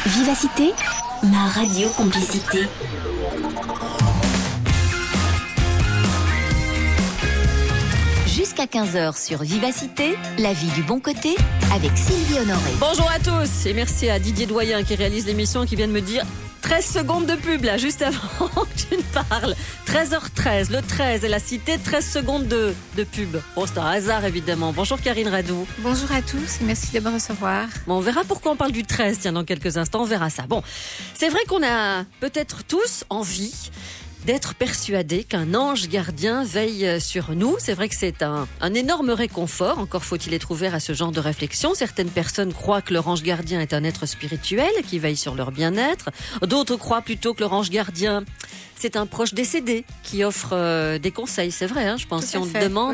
Vivacité, ma radio complicité. Jusqu'à 15h sur Vivacité, la vie du bon côté, avec Sylvie Honoré. Bonjour à tous et merci à Didier Doyen qui réalise l'émission et qui vient de me dire 13 secondes de pub là, juste avant que tu ne parles. 13h13, le 13 est la cité, 13 secondes de pub. Bon, c'est un hasard évidemment. Bonjour Karine Radou. Bonjour à tous, merci de me recevoir. Bon, on verra pourquoi on parle du 13, tiens, dans quelques instants, on verra ça. Bon, c'est vrai qu'on a peut-être tous envie d'être persuadé qu'un ange gardien veille sur nous. C'est vrai que c'est un énorme réconfort. Encore faut-il être ouvert à ce genre de réflexion. Certaines personnes croient que leur ange gardien est un être spirituel qui veille sur leur bien-être. D'autres croient plutôt que leur ange gardien, c'est un proche décédé qui offre des conseils. C'est vrai, hein, je pense. Si on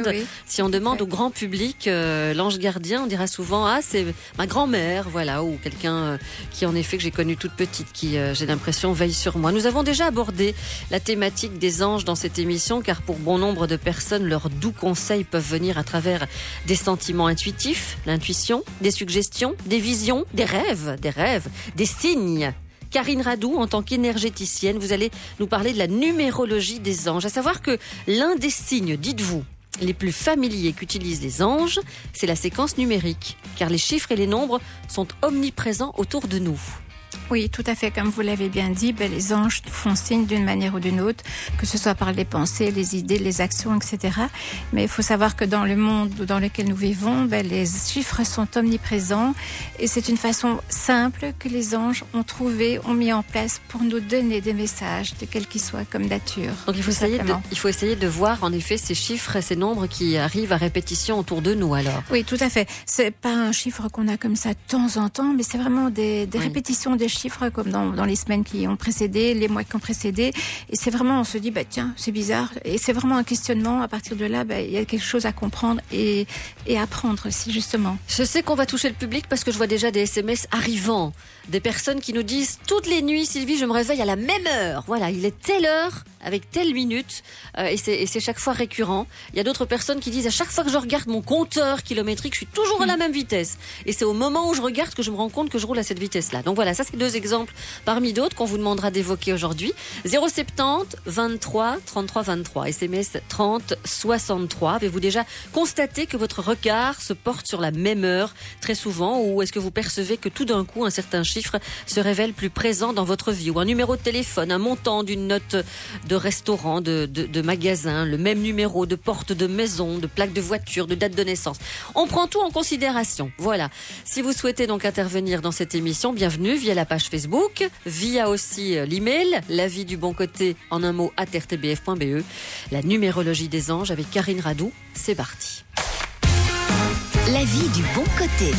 demande au grand public, l'ange gardien, on dira souvent, ah, c'est ma grand-mère, voilà, ou quelqu'un qui, en effet, que j'ai connu toute petite, qui, j'ai l'impression, veille sur moi. Nous avons déjà abordé la thématique des anges dans cette émission, car pour bon nombre de personnes, leurs doux conseils peuvent venir à travers des sentiments intuitifs, l'intuition, des suggestions, des visions, des rêves, des signes. Karine Radou, en tant qu'énergéticienne, vous allez nous parler de la numérologie des anges. À savoir que l'un des signes, dites-vous, les plus familiers qu'utilisent les anges, c'est la séquence numérique, car les chiffres et les nombres sont omniprésents autour de nous. Oui, tout à fait. Comme vous l'avez bien dit, les anges font signe d'une manière ou d'une autre, que ce soit par les pensées, les idées, les actions, etc. Mais il faut savoir que dans le monde dans lequel nous vivons, les chiffres sont omniprésents et c'est une façon simple que les anges ont mis en place pour nous donner des messages, de quel qu'ils soient, comme nature. Donc il faut essayer de voir en effet ces chiffres et ces nombres qui arrivent à répétition autour de nous alors. Oui, tout à fait. C'est pas un chiffre qu'on a comme ça de temps en temps, mais c'est vraiment des répétitions des chiffres comme dans les semaines qui ont précédé, les mois qui ont précédé. Et c'est vraiment, on se dit, tiens, c'est bizarre. Et c'est vraiment un questionnement. À partir de là, il y a quelque chose à comprendre et apprendre aussi, justement. Je sais qu'on va toucher le public parce que je vois déjà des SMS arrivant. Des personnes qui nous disent, toutes les nuits, Sylvie, je me réveille à la même heure. Voilà, il est telle heure avec telle minute. Et c'est chaque fois récurrent. Il y a d'autres personnes qui disent, à chaque fois que je regarde mon compteur kilométrique, je suis toujours à la même vitesse. Et c'est au moment où je regarde que je me rends compte que je roule à cette vitesse-là. Donc voilà, ça c'est 2 exemples parmi d'autres qu'on vous demandera d'évoquer aujourd'hui. 070 23 33 23, SMS 30 63. Avez-vous déjà constaté que votre regard se porte sur la même heure très souvent, ou est-ce que vous percevez que tout d'un coup un certain chiffre se révèle plus présent dans votre vie, ou un numéro de téléphone, un montant d'une note de restaurant, de magasin, le même numéro de porte de maison, de plaque de voiture, de date de naissance. On prend tout en considération. Voilà. Si vous souhaitez donc intervenir dans cette émission, bienvenue via la page Facebook, via aussi l'email, la vie du bon côté en un mot @rtbf.be. La numérologie des anges avec Karine Radou, c'est parti. La vie du bon côté.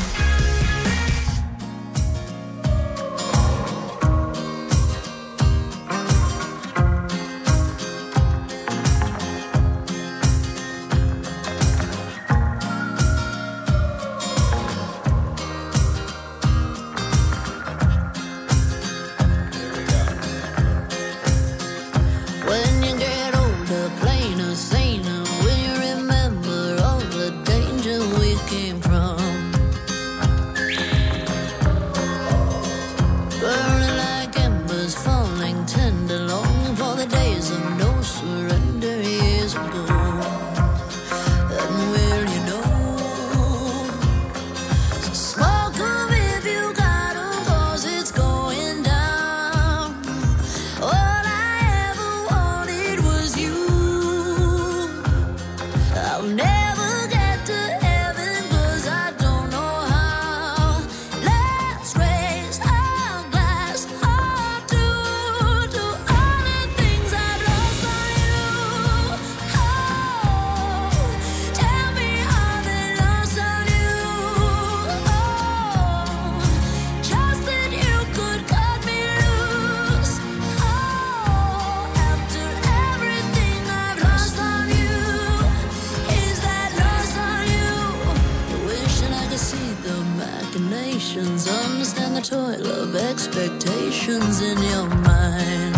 Understand the toil of expectations in your mind.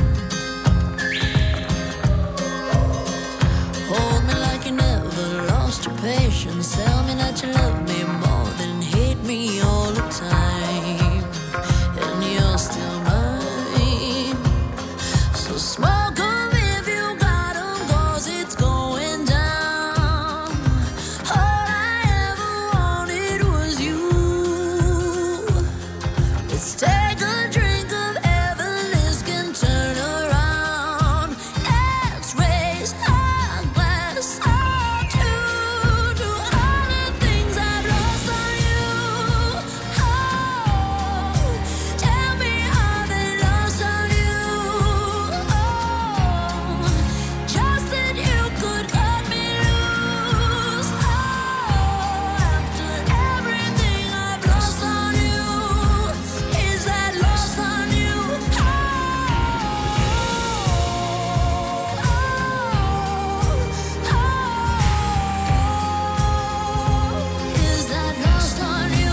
Hold me like you never lost your patience. Tell me that you love me more than hate me all the time. And you're still Let's take a drink of heaven, this can turn around. Let's raise our glass up to all the things I've lost on you. Oh, tell me how they lost on you. Oh, just that you could cut me loose. Oh, after everything I've lost on you, is that lost on you? Oh, is that lost on you?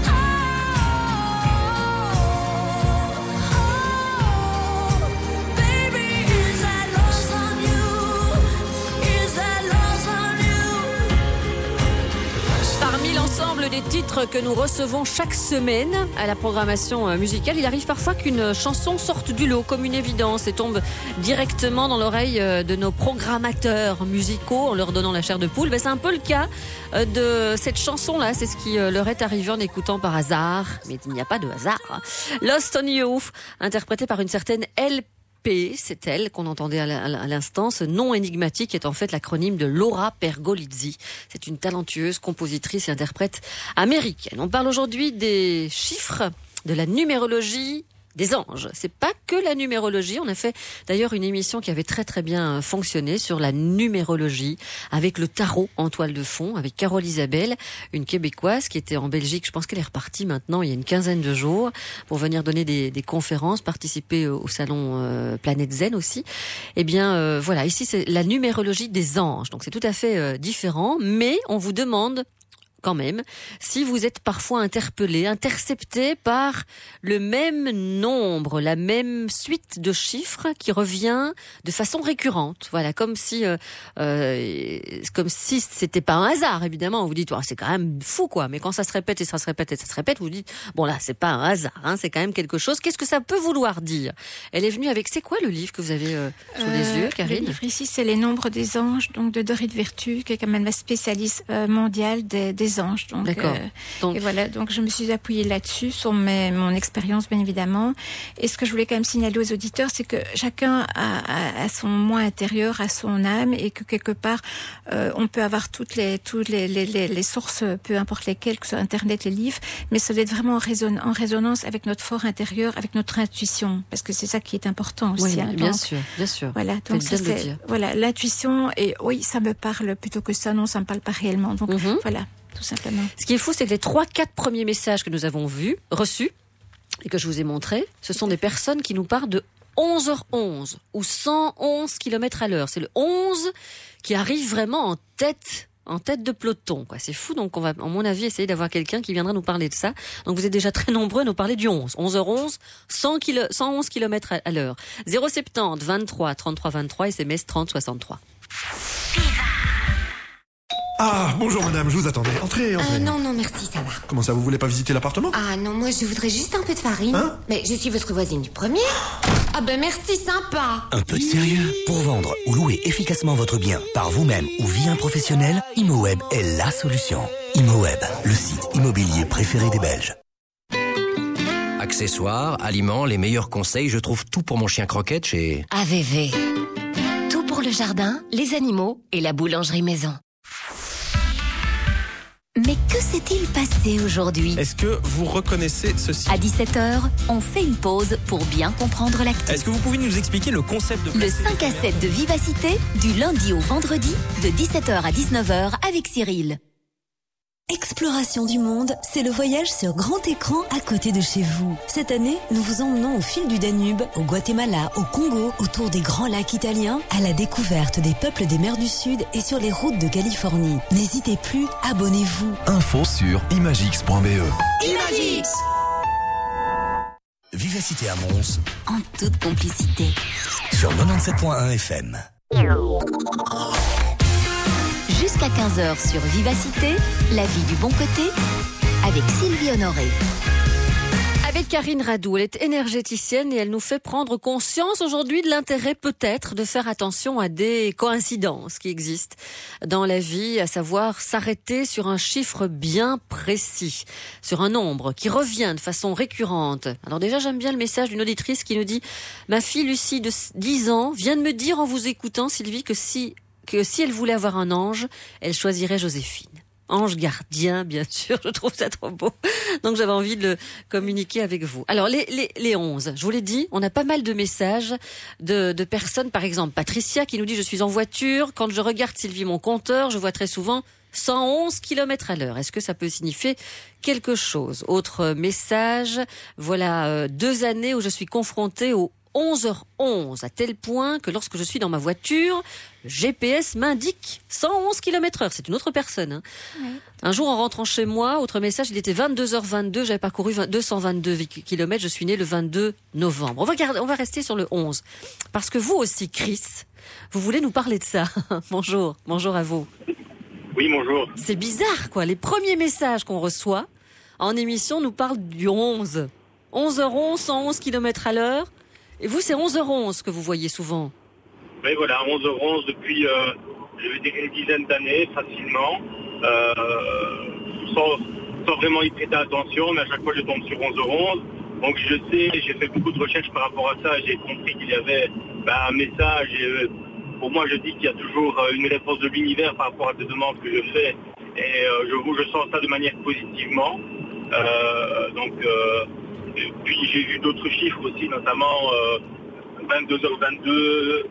Baby, is that lost on you? Is that lost on you? Parmi l'ensemble des titres que nous recevons chaque semaine à la programmation musicale, il arrive parfois qu'une chanson sorte du lot comme une évidence et tombe directement dans l'oreille de nos programmateurs musicaux en leur donnant la chair de poule. C'est un peu le cas de cette chanson-là. C'est ce qui leur est arrivé en écoutant par hasard, mais il n'y a pas de hasard, hein. Lost on You, interprété par une certaine LP. C'est elle qu'on entendait à l'instant. Ce nom énigmatique est en fait l'acronyme de Laura Pergolizzi. C'est une talentueuse compositrice et interprète américaine. On parle aujourd'hui des chiffres, de la numérologie des anges. C'est pas que la numérologie. On a fait d'ailleurs une émission qui avait très très bien fonctionné sur la numérologie avec le tarot en toile de fond, avec Carole Isabelle, une Québécoise qui était en Belgique. Je pense qu'elle est repartie maintenant il y a une quinzaine de jours pour venir donner des conférences, participer au salon Planète Zen aussi. Eh bien voilà, ici c'est la numérologie des anges. Donc c'est tout à fait différent, mais on vous demande quand même, si vous êtes parfois interpellé, intercepté par le même nombre, la même suite de chiffres qui revient de façon récurrente. Voilà, comme si c'était pas un hasard, évidemment. Vous dites, oh, c'est quand même fou, quoi. Mais quand ça se répète et ça se répète et ça se répète, vous dites, bon là, c'est pas un hasard, hein, c'est quand même quelque chose. Qu'est-ce que ça peut vouloir dire? Elle est venue avec, c'est quoi le livre que vous avez sous les yeux, Karine? Le livre ici, c'est Les Nombres des Anges, donc de Dorée de Vertu, qui est quand même la spécialiste mondiale des anges. Donc, d'accord. Et voilà, donc je me suis appuyée là-dessus sur mon expérience, bien évidemment. Et ce que je voulais quand même signaler aux auditeurs, c'est que chacun a son moi intérieur, a son âme, et que quelque part, on peut avoir toutes les sources, peu importe lesquelles, que ce soit Internet, les livres, mais ça doit être vraiment en résonance avec notre fort intérieur, avec notre intuition, parce que c'est ça qui est important aussi. Oui, hein, bien donc, sûr, bien sûr. Voilà, donc ça, c'est, voilà, l'intuition, et oui, ça me parle plutôt que ça, non, ça me parle pas réellement. Donc voilà. Tout simplement. Ce qui est fou, c'est que les 3-4 premiers messages que nous avons reçus, et que je vous ai montrés, ce sont des personnes qui nous parlent de 11h11 ou 111 km à l'heure. C'est le 11 qui arrive vraiment en tête de peloton, quoi. C'est fou, donc on va, à mon avis, essayer d'avoir quelqu'un qui viendra nous parler de ça. Donc vous êtes déjà très nombreux à nous parler du 11. 11h11, 111 km à l'heure. 070 23 33 23, SMS 30 63. Ah, bonjour madame, je vous attendais. Entrez. Non, merci, ça va. Comment ça, vous voulez pas visiter l'appartement? Ah non, moi je voudrais juste un peu de farine. Hein? Mais je suis votre voisine du premier. Ah ben merci, sympa. Un peu de sérieux? Pour vendre ou louer efficacement votre bien par vous-même ou via un professionnel, ImoWeb est la solution. ImoWeb, le site immobilier préféré des Belges. Accessoires, aliments, les meilleurs conseils, je trouve tout pour mon chien Croquette chez AVV. Tout pour le jardin, les animaux et la boulangerie maison. Mais que s'est-il passé aujourd'hui? Est-ce que vous reconnaissez ceci? À 17h, on fait une pause pour bien comprendre l'actu. Est-ce que vous pouvez nous expliquer le concept de Le 5 à 7 de Vivacité, du lundi au vendredi, de 17h à 19h avec Cyril. Exploration du monde, c'est le voyage sur grand écran à côté de chez vous. Cette année, nous vous emmenons au fil du Danube, au Guatemala, au Congo, autour des grands lacs italiens, à la découverte des peuples des mers du Sud et sur les routes de Californie. N'hésitez plus, abonnez-vous. Info sur imagix.be. Imagix! Vivacité à Mons, En toute complicité. sur 97.1 FM. Jusqu'à 15h sur Vivacité, la vie du bon côté, avec Sylvie Honoré. Avec Karine Radou, elle est énergéticienne et elle nous fait prendre conscience aujourd'hui de l'intérêt peut-être de faire attention à des coïncidences qui existent dans la vie, à savoir s'arrêter sur un chiffre bien précis, sur un nombre qui revient de façon récurrente. Alors déjà, j'aime bien le message d'une auditrice qui nous dit « Ma fille Lucie de 10 ans vient de me dire en vous écoutant, Sylvie, que si elle voulait avoir un ange, elle choisirait Joséphine. » Ange gardien, bien sûr, je trouve ça trop beau. Donc j'avais envie de le communiquer avec vous. Alors les 11, je vous l'ai dit, on a pas mal de messages de personnes, par exemple Patricia qui nous dit « Je suis en voiture, quand je regarde Sylvie mon compteur, je vois très souvent 111 km à l'heure. Est-ce que ça peut signifier quelque chose ?» Autre message, voilà 2 années où je suis confrontée au 11h11, à tel point que lorsque je suis dans ma voiture, le GPS m'indique 111 km/h. C'est une autre personne. Hein. Oui. Un jour, en rentrant chez moi, autre message, il était 22h22, j'avais parcouru 222 km, je suis née le 22 novembre. On va rester sur le 11. Parce que vous aussi, Chris, vous voulez nous parler de ça. Bonjour à vous. Oui, bonjour. C'est bizarre, quoi. Les premiers messages qu'on reçoit en émission nous parlent du 11. 11h11, 111 km à l'heure. Et vous, c'est 11h11 que vous voyez souvent. Oui, voilà, 11h11 depuis, je vais dire, une dizaine d'années, facilement. Sans vraiment y prêter attention, mais à chaque fois, je tombe sur 11h11. Donc, je sais, j'ai fait beaucoup de recherches par rapport à ça. J'ai compris qu'il y avait un message. Et, pour moi, je dis qu'il y a toujours une réponse de l'univers par rapport à des demandes que je fais. Et je sens ça de manière positivement. Puis j'ai vu d'autres chiffres aussi, notamment 22h22,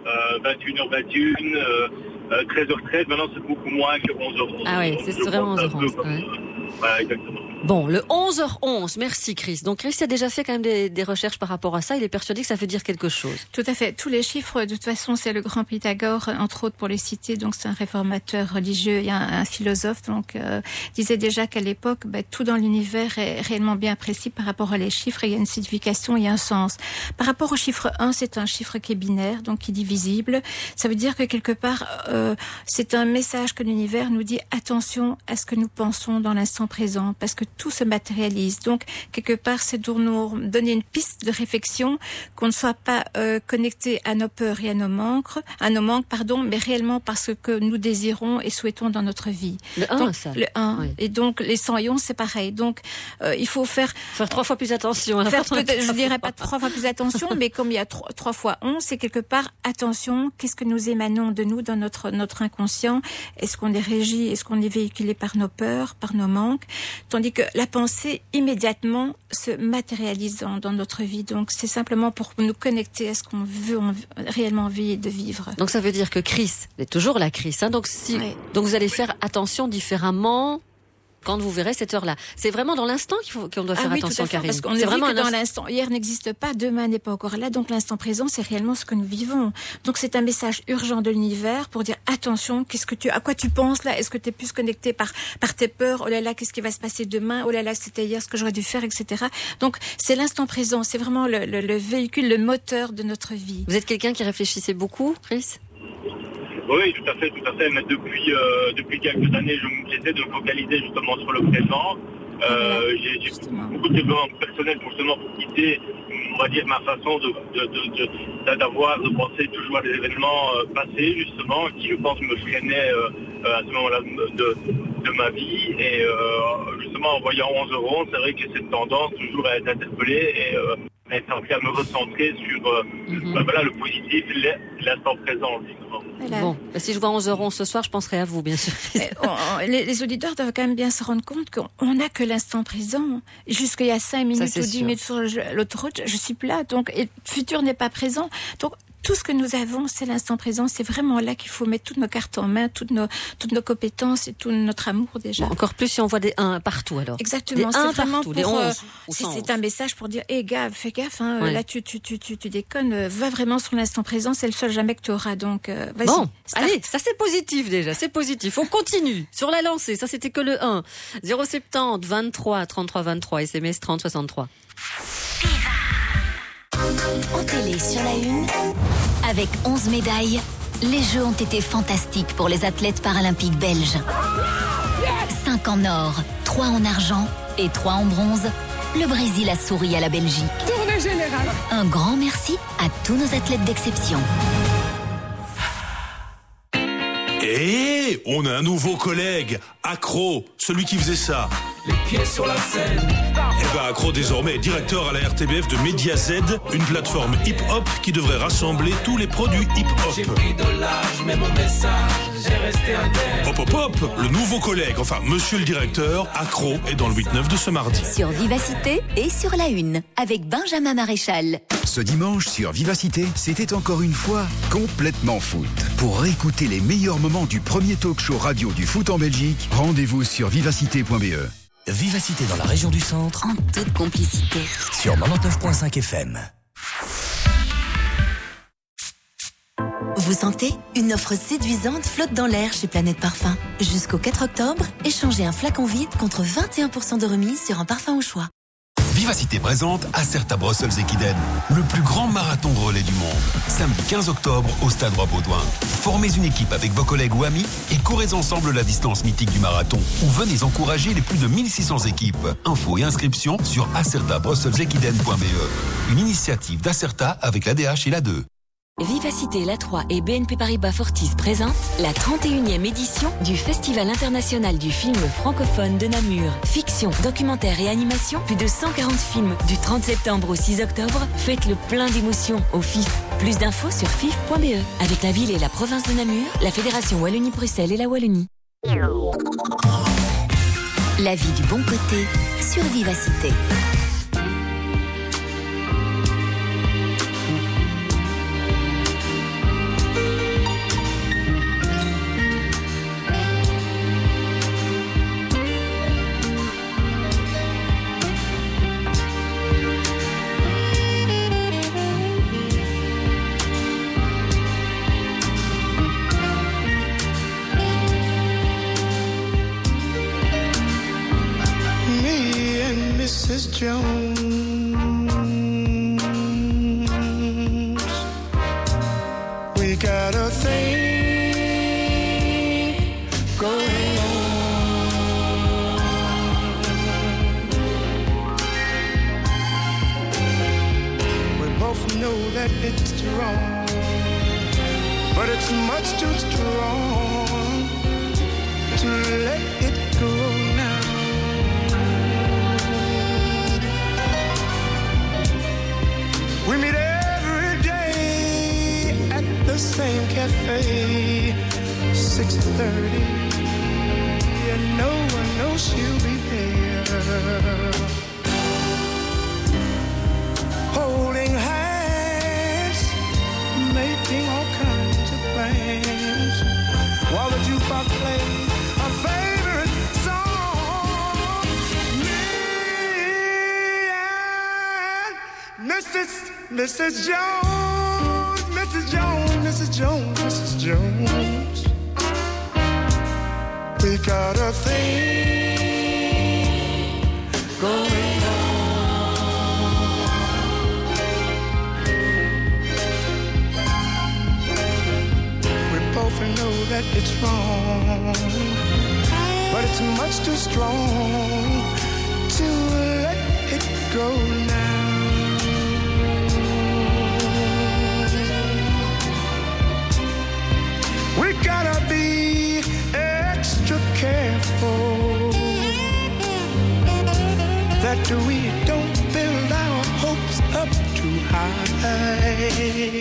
21h21, 13h13. Maintenant, c'est beaucoup moins que 11h11. Ah oui, c'est vraiment 11h11. Voilà, exactement. Bon, le 11h11, merci Chris. Donc Chris a déjà fait quand même des recherches par rapport à ça. Il est persuadé que ça veut dire quelque chose. Tout à fait. Tous les chiffres, de toute façon, c'est le grand Pythagore, entre autres pour les citer. Donc c'est un réformateur religieux et un philosophe. Donc disait déjà qu'à l'époque, tout dans l'univers est réellement bien précis par rapport à les chiffres. Il y a une signification, il y a un sens. Par rapport au chiffre 1, c'est un chiffre qui est binaire, donc qui est divisible. Ça veut dire que quelque part, c'est un message que l'univers nous dit attention à ce que nous pensons dans l'instant présent, parce que tout se matérialise. Donc, quelque part, c'est pour nous donner une piste de réflexion, qu'on ne soit pas connecté à nos peurs et à nos manques, mais réellement parce que nous désirons et souhaitons dans notre vie. Le 1, donc, ça. Le 1. Oui. Et donc, les 100 et 11, c'est pareil. Donc, il faut faire 3 fois plus attention. Je dirais pas 3 fois plus attention, mais comme il y a 3 fois 11, c'est quelque part, attention, qu'est-ce que nous émanons de nous dans notre inconscient? Est-ce qu'on est régi? Est-ce qu'on est véhiculé par nos peurs, par nos manques? Tandis que la pensée, immédiatement, se matérialise dans notre vie. Donc, c'est simplement pour nous connecter à ce qu'on veut réellement envie de vivre. Donc, ça veut dire que Chris, c'est toujours la Chris, hein. Donc, donc, vous allez faire attention différemment quand vous verrez cette heure-là. C'est vraiment dans l'instant qu'on doit faire attention, Karine. Parce qu'on est vraiment dans l'instant. Hier n'existe pas, demain n'est pas encore là. Donc l'instant présent, c'est réellement ce que nous vivons. Donc c'est un message urgent de l'univers pour dire attention, à quoi tu penses là? Est-ce que tu es plus connecté par tes peurs? Oh là là, qu'est-ce qui va se passer demain? Oh là là, c'était hier, ce que j'aurais dû faire, etc. Donc c'est l'instant présent. C'est vraiment le véhicule, le moteur de notre vie. Vous êtes quelqu'un qui réfléchissait beaucoup, Chris? Oui, tout à fait. Mais depuis quelques années, j'essaie de me focaliser justement sur le présent. J'ai beaucoup de développement personnel pour quitter, on va dire, ma façon de penser toujours à des événements passés, justement, qui, je pense, me freinaient à ce moment-là de ma vie. Et justement, en voyant 11h11, c'est vrai que cette tendance toujours à être interpellé et être appris à me recentrer sur le positif, l'instant présent, justement. Voilà. Bon, si je vois 11h11 ce soir, je penserai à vous, bien sûr. Les auditeurs doivent quand même bien se rendre compte qu'on n'a que l'instant présent. Jusqu'il y a 5 minutes ou 10 minutes sur l'autoroute, je suis là. Donc, et le futur n'est pas présent. Donc, tout ce que nous avons, c'est l'instant présent. C'est vraiment là qu'il faut mettre toutes nos cartes en main, toutes nos compétences et tout notre amour déjà. Bon, encore plus si on voit des 1 partout alors. Exactement. C'est vraiment pour des 11. C'est un message pour dire, gars, fais gaffe. Hein, là, tu déconnes. Va vraiment sur l'instant présent. C'est le seul jamais que tu auras. Donc, vas-y. Bon, allez, ça c'est positif déjà. C'est positif. On continue sur la lancée. Ça c'était que le 1. 070 23 33 23 SMS 30 63. En télé sur la une, avec 11 médailles, les Jeux ont été fantastiques pour les athlètes paralympiques belges. 5 en or, 3 en argent et 3 en bronze. le Brésil a souri à la Belgique. Tournée générale. Un grand merci à tous nos athlètes d'exception. Et on a un nouveau collègue, Accro, celui qui faisait ça. Les pieds sur la scène. Eh ben Accro désormais est directeur à la RTBF de Media Z, une plateforme hip-hop qui devrait rassembler tous les produits hip-hop. J'ai pris de l'âge, mais mon message, j'ai resté indemne. Hop hop hop, le nouveau collègue, enfin monsieur le directeur, Accro, est dans le 8-9 de ce mardi. Sur Vivacité et sur La Une, avec Benjamin Maréchal. Ce dimanche sur Vivacité, c'était encore une fois complètement foot. Pour réécouter les meilleurs moments du premier talk show radio du foot en Belgique, rendez-vous sur vivacité.be. Vivacité dans la région du centre, En toute complicité. sur 99.5 FM. Vous sentez? Une offre séduisante flotte dans l'air chez Planète Parfum. Jusqu'au 4 octobre, échangez un flacon vide contre 21% de remise sur un parfum au choix. Vivacité présente Acerta Brussels Equiden, le plus grand marathon relais du monde. Samedi 15 octobre au Stade Roi-Baudouin. Formez une équipe avec vos collègues ou amis et courez ensemble la distance mythique du marathon. Ou venez encourager les plus de 1600 équipes. Infos et inscriptions sur acertabrusselsequiden.be. Une initiative d'Acerta avec l'ADH et l'A2. Vivacité, l'A3 et BNP Paribas Fortis présentent la 31e édition du Festival international du film francophone de Namur. Fiction, documentaire et animation, plus de 140 films du 30 septembre au 6 octobre. Faites le plein d'émotions au FIF. Plus d'infos sur fif.be. Avec la ville et la province de Namur, la Fédération Wallonie-Bruxelles et la Wallonie. La vie du bon côté sur Vivacité. Mrs. Jones, we got a thing going on. We both know that it's wrong, but it's much too strong to let it go now. We meet every day at the same cafe, 6:30, and no one knows she'll be there. Holding hands, making all kinds of plans, while the jukebox plays a favorite song. Me and Mrs. Jones, Mrs. Jones, Mrs. Jones, Mrs. Jones, we got a thing going on. We both know that it's wrong, but it's much too strong to let it go now. We gotta be extra careful that we don't build our hopes up too high,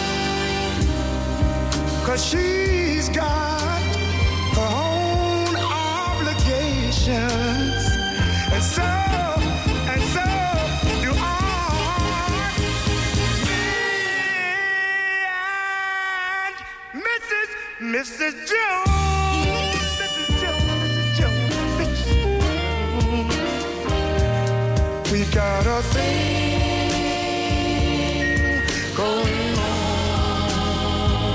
'cause she's got her own obligations, and so do I. Me and Mrs. Jones, Mrs. Jones, Mrs. Jones, Mrs. Jones, we got a thing going on.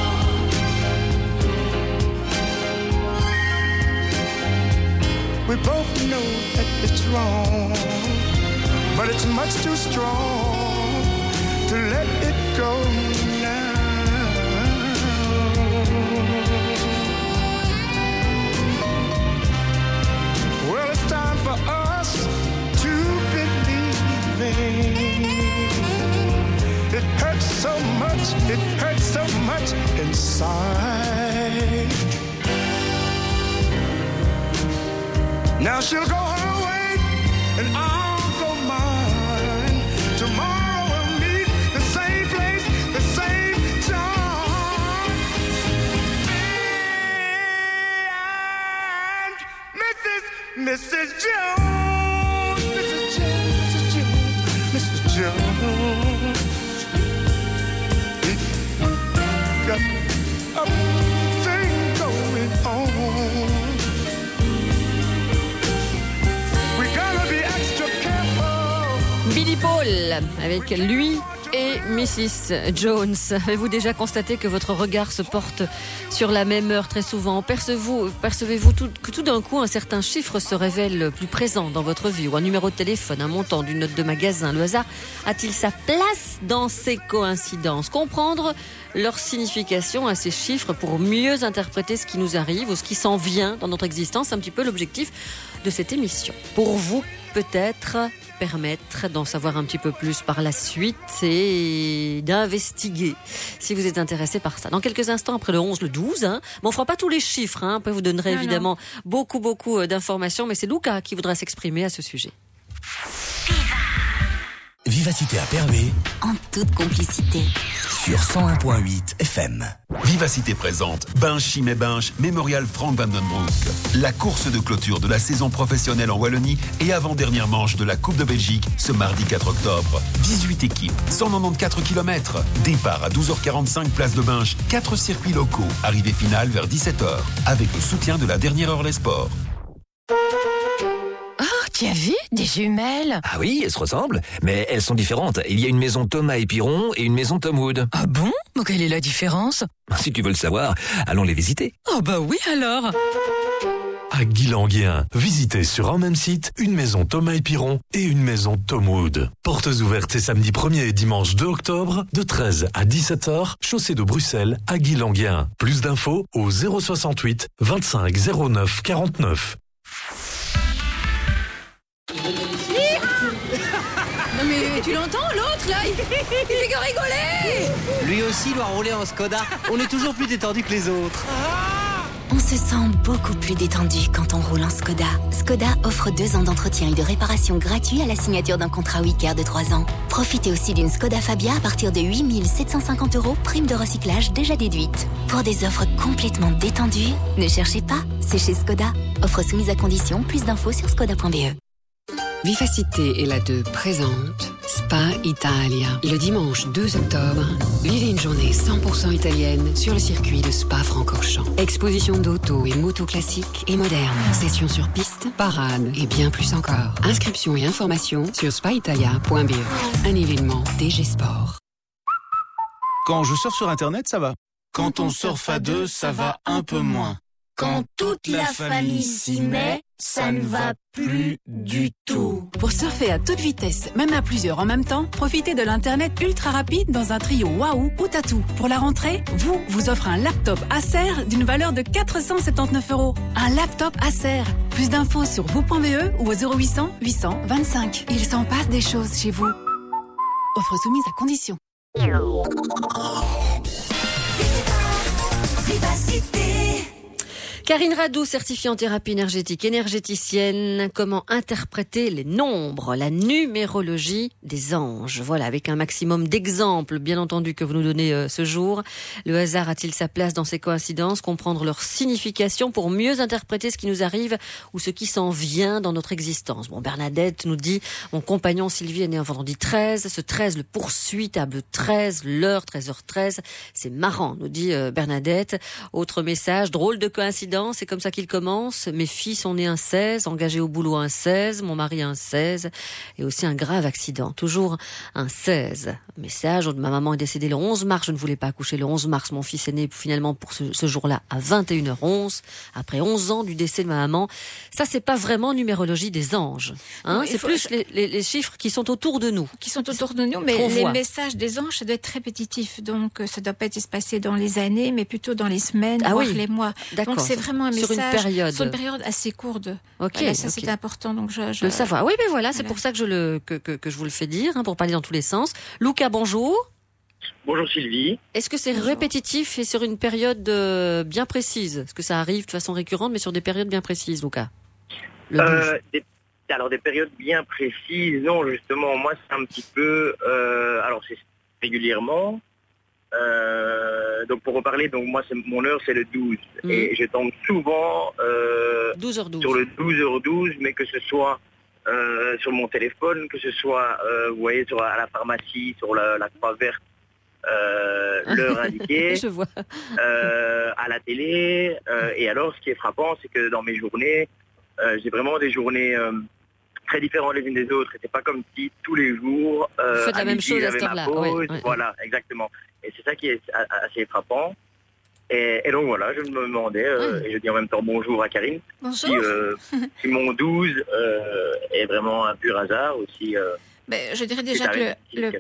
We both know that it's wrong, but it's much too strong to let it go now. Well, it's time for us to be so much, it hurts so much inside. Now she'll go her way and I'll go mine. Tomorrow we'll meet the same place, the same time. And Mrs. Jones, Mrs. Jones, Mrs. Jones, Mrs. Jones. Got a thing going on. We gotta be extra careful. Billy Paul avec lui et Mrs. Jones. Avez-vous déjà constaté que votre regard se porte sur la même heure très souvent? Percevez-vous que tout d'un coup un certain chiffre se révèle plus présent dans votre vie, ou un numéro de téléphone, un montant d'une note de magasin? Le hasard a-t-il sa place dans ces coïncidences? Comprendre leur signification à ces chiffres pour mieux interpréter ce qui nous arrive ou ce qui s'en vient dans notre existence, c'est un petit peu l'objectif de cette émission. Pour vous, peut-être permettre d'en savoir un petit peu plus par la suite et d'investiguer si vous êtes intéressé par ça. Dans quelques instants, après le 11, le 12, mais on fera pas tous les chiffres, Après, vous donnerez évidemment beaucoup d'informations, mais c'est Luca qui voudra s'exprimer à ce sujet. Vivacité à Pervé, En toute complicité. sur 101.8 FM. Vivacité présente Binche Chimay Binche Mémorial Frank Van Den Broek. La course de clôture de la saison professionnelle en Wallonie et avant-dernière manche de la Coupe de Belgique ce mardi 4 octobre. 18 équipes, 194 km. Départ à 12h45 place de Binche, 4 circuits locaux. Arrivée finale vers 17h avec le soutien de la dernière heure les sports. Tu as vu des jumelles? Ah oui, elles se ressemblent, mais elles sont différentes. Il y a une maison Thomas et Piron et une maison Tom Wood. Ah bon? Mais quelle est la différence? Si tu veux le savoir, allons les visiter. Oh bah oui alors. À Guilanguéen, visitez sur un même site une maison Thomas et Piron et une maison Tom Wood. Portes ouvertes ces samedi 1er et dimanche 2 octobre de 13 à 17h, chaussée de Bruxelles à Guilanguéen. Plus d'infos au 068 25 09 49. Non mais tu l'entends l'autre là? Il fait que rigoler. Lui aussi doit rouler en Skoda. On est toujours plus détendu que les autres. On se sent beaucoup plus détendu quand on roule en Skoda. Skoda offre 2 ans d'entretien et de réparation gratuits à la signature d'un contrat Wicker de 3 ans. Profitez aussi d'une Skoda Fabia à partir de 8 750 €, prime de recyclage déjà déduite. Pour des offres complètement détendues, ne cherchez pas, c'est chez Skoda. Offre soumise à condition, plus d'infos sur skoda.be. Vivacité et la 2 présente Spa Italia. Le dimanche 2 octobre, vivez une journée 100% italienne sur le circuit de Spa-Francorchamps. Exposition d'auto et moto classiques et modernes. Sessions sur piste, parade et bien plus encore. Inscriptions et informations sur spaitalia.be. Un événement DG Sport. Quand je surfe sur Internet, ça va. Quand on surfe à 2, ça va un peu moins. Quand toute la famille s'y met, ça ne va plus du tout. Pour surfer à toute vitesse, même à plusieurs en même temps, profitez de l'Internet ultra rapide dans un trio Wahoo ou Tatou. Pour la rentrée, vous offre un laptop Acer d'une valeur de 479 €. Un laptop Acer. Plus d'infos sur vous.be ou au 0800 800 25. Il s'en passe des choses chez vous. Offre soumise à condition. Vivacité. Karine Radou, certifiée en thérapie énergétique, énergéticienne. Comment interpréter les nombres, la numérologie des anges? Voilà, avec un maximum d'exemples, bien entendu, que vous nous donnez ce jour. Le hasard a-t-il sa place dans ces coïncidences? Comprendre leur signification pour mieux interpréter ce qui nous arrive ou ce qui s'en vient dans notre existence. Bon, Bernadette nous dit, mon compagnon Sylvie est né un vendredi 13. Ce 13 le poursuit, table 13, l'heure 13h13. C'est marrant, nous dit Bernadette. Autre message, drôle de coïncidence. C'est comme ça qu'il commence. Mes filles sont nées un 16, engagées au boulot un 16, mon mari un 16, et aussi un grave accident. Toujours un 16. Message, ma maman est décédée le 11 mars, je ne voulais pas accoucher le 11 mars. Mon fils est né finalement pour ce jour-là à 21h11, après 11 ans du décès de ma maman. Ça, c'est pas vraiment numérologie des anges. C'est plus les chiffres qui sont autour de nous. Qui sont autour de nous, mais les messages des anges, ça doit être répétitif. Donc, ça doit pas être espacé dans les années, mais plutôt dans les semaines, voire les mois. D'accord. Donc, c'est vraiment un message sur une période assez courte. Ok. Voilà, ça c'est important. Donc je le savoir. Oui, mais voilà, c'est pour ça que je vous le fais dire, pour parler dans tous les sens. Luca, bonjour. Bonjour Sylvie. Est-ce que c'est répétitif et sur une période bien précise? Est-ce que ça arrive de façon récurrente, mais sur des périodes bien précises, Lucas? Alors des périodes bien précises, non, justement, moi c'est un petit peu, alors c'est régulièrement, donc pour reparler, donc moi mon heure c'est le 12, et je tombe souvent 12h12. Sur le 12h12, mais que ce soit sur mon téléphone, que ce soit, vous voyez, à la pharmacie, sur la croix verte, l'heure indiquée, Je vois. à la télé, et alors ce qui est frappant, c'est que dans mes journées, j'ai vraiment des journées très différentes les unes des autres. Et c'est pas comme si tous les jours, Vous faites la à même midi, chose à j'avais cette ma heure-là. pause. Ouais. Voilà, exactement. Et c'est ça qui est assez frappant. Et donc voilà, je me demandais, et je dis en même temps bonjour à Karine, Bonjour. si mon 12 est vraiment un pur hasard ou si... Je dirais déjà que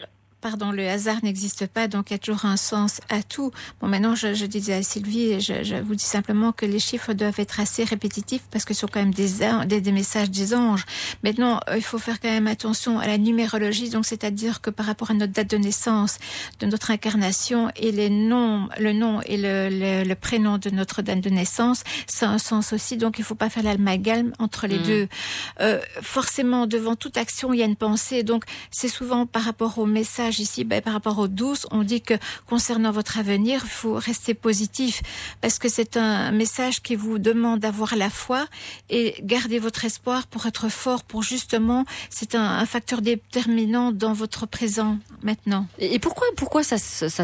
le hasard n'existe pas, donc il y a toujours un sens à tout. Bon, maintenant, je disais à Sylvie, et je vous dis simplement que les chiffres doivent être assez répétitifs parce que ce sont quand même des messages des anges. Maintenant, il faut faire quand même attention à la numérologie, donc c'est-à-dire que par rapport à notre date de naissance, de notre incarnation et le nom et le prénom de notre date de naissance, ça a un sens aussi, donc il ne faut pas faire l'amalgame entre les deux. Forcément, devant toute action, il y a une pensée, donc c'est souvent par rapport au message ici, par rapport aux 12, on dit que concernant votre avenir, il faut rester positif parce que c'est un message qui vous demande d'avoir la foi et garder votre espoir pour être fort, pour justement, c'est un facteur déterminant dans votre présent maintenant. Et pourquoi ce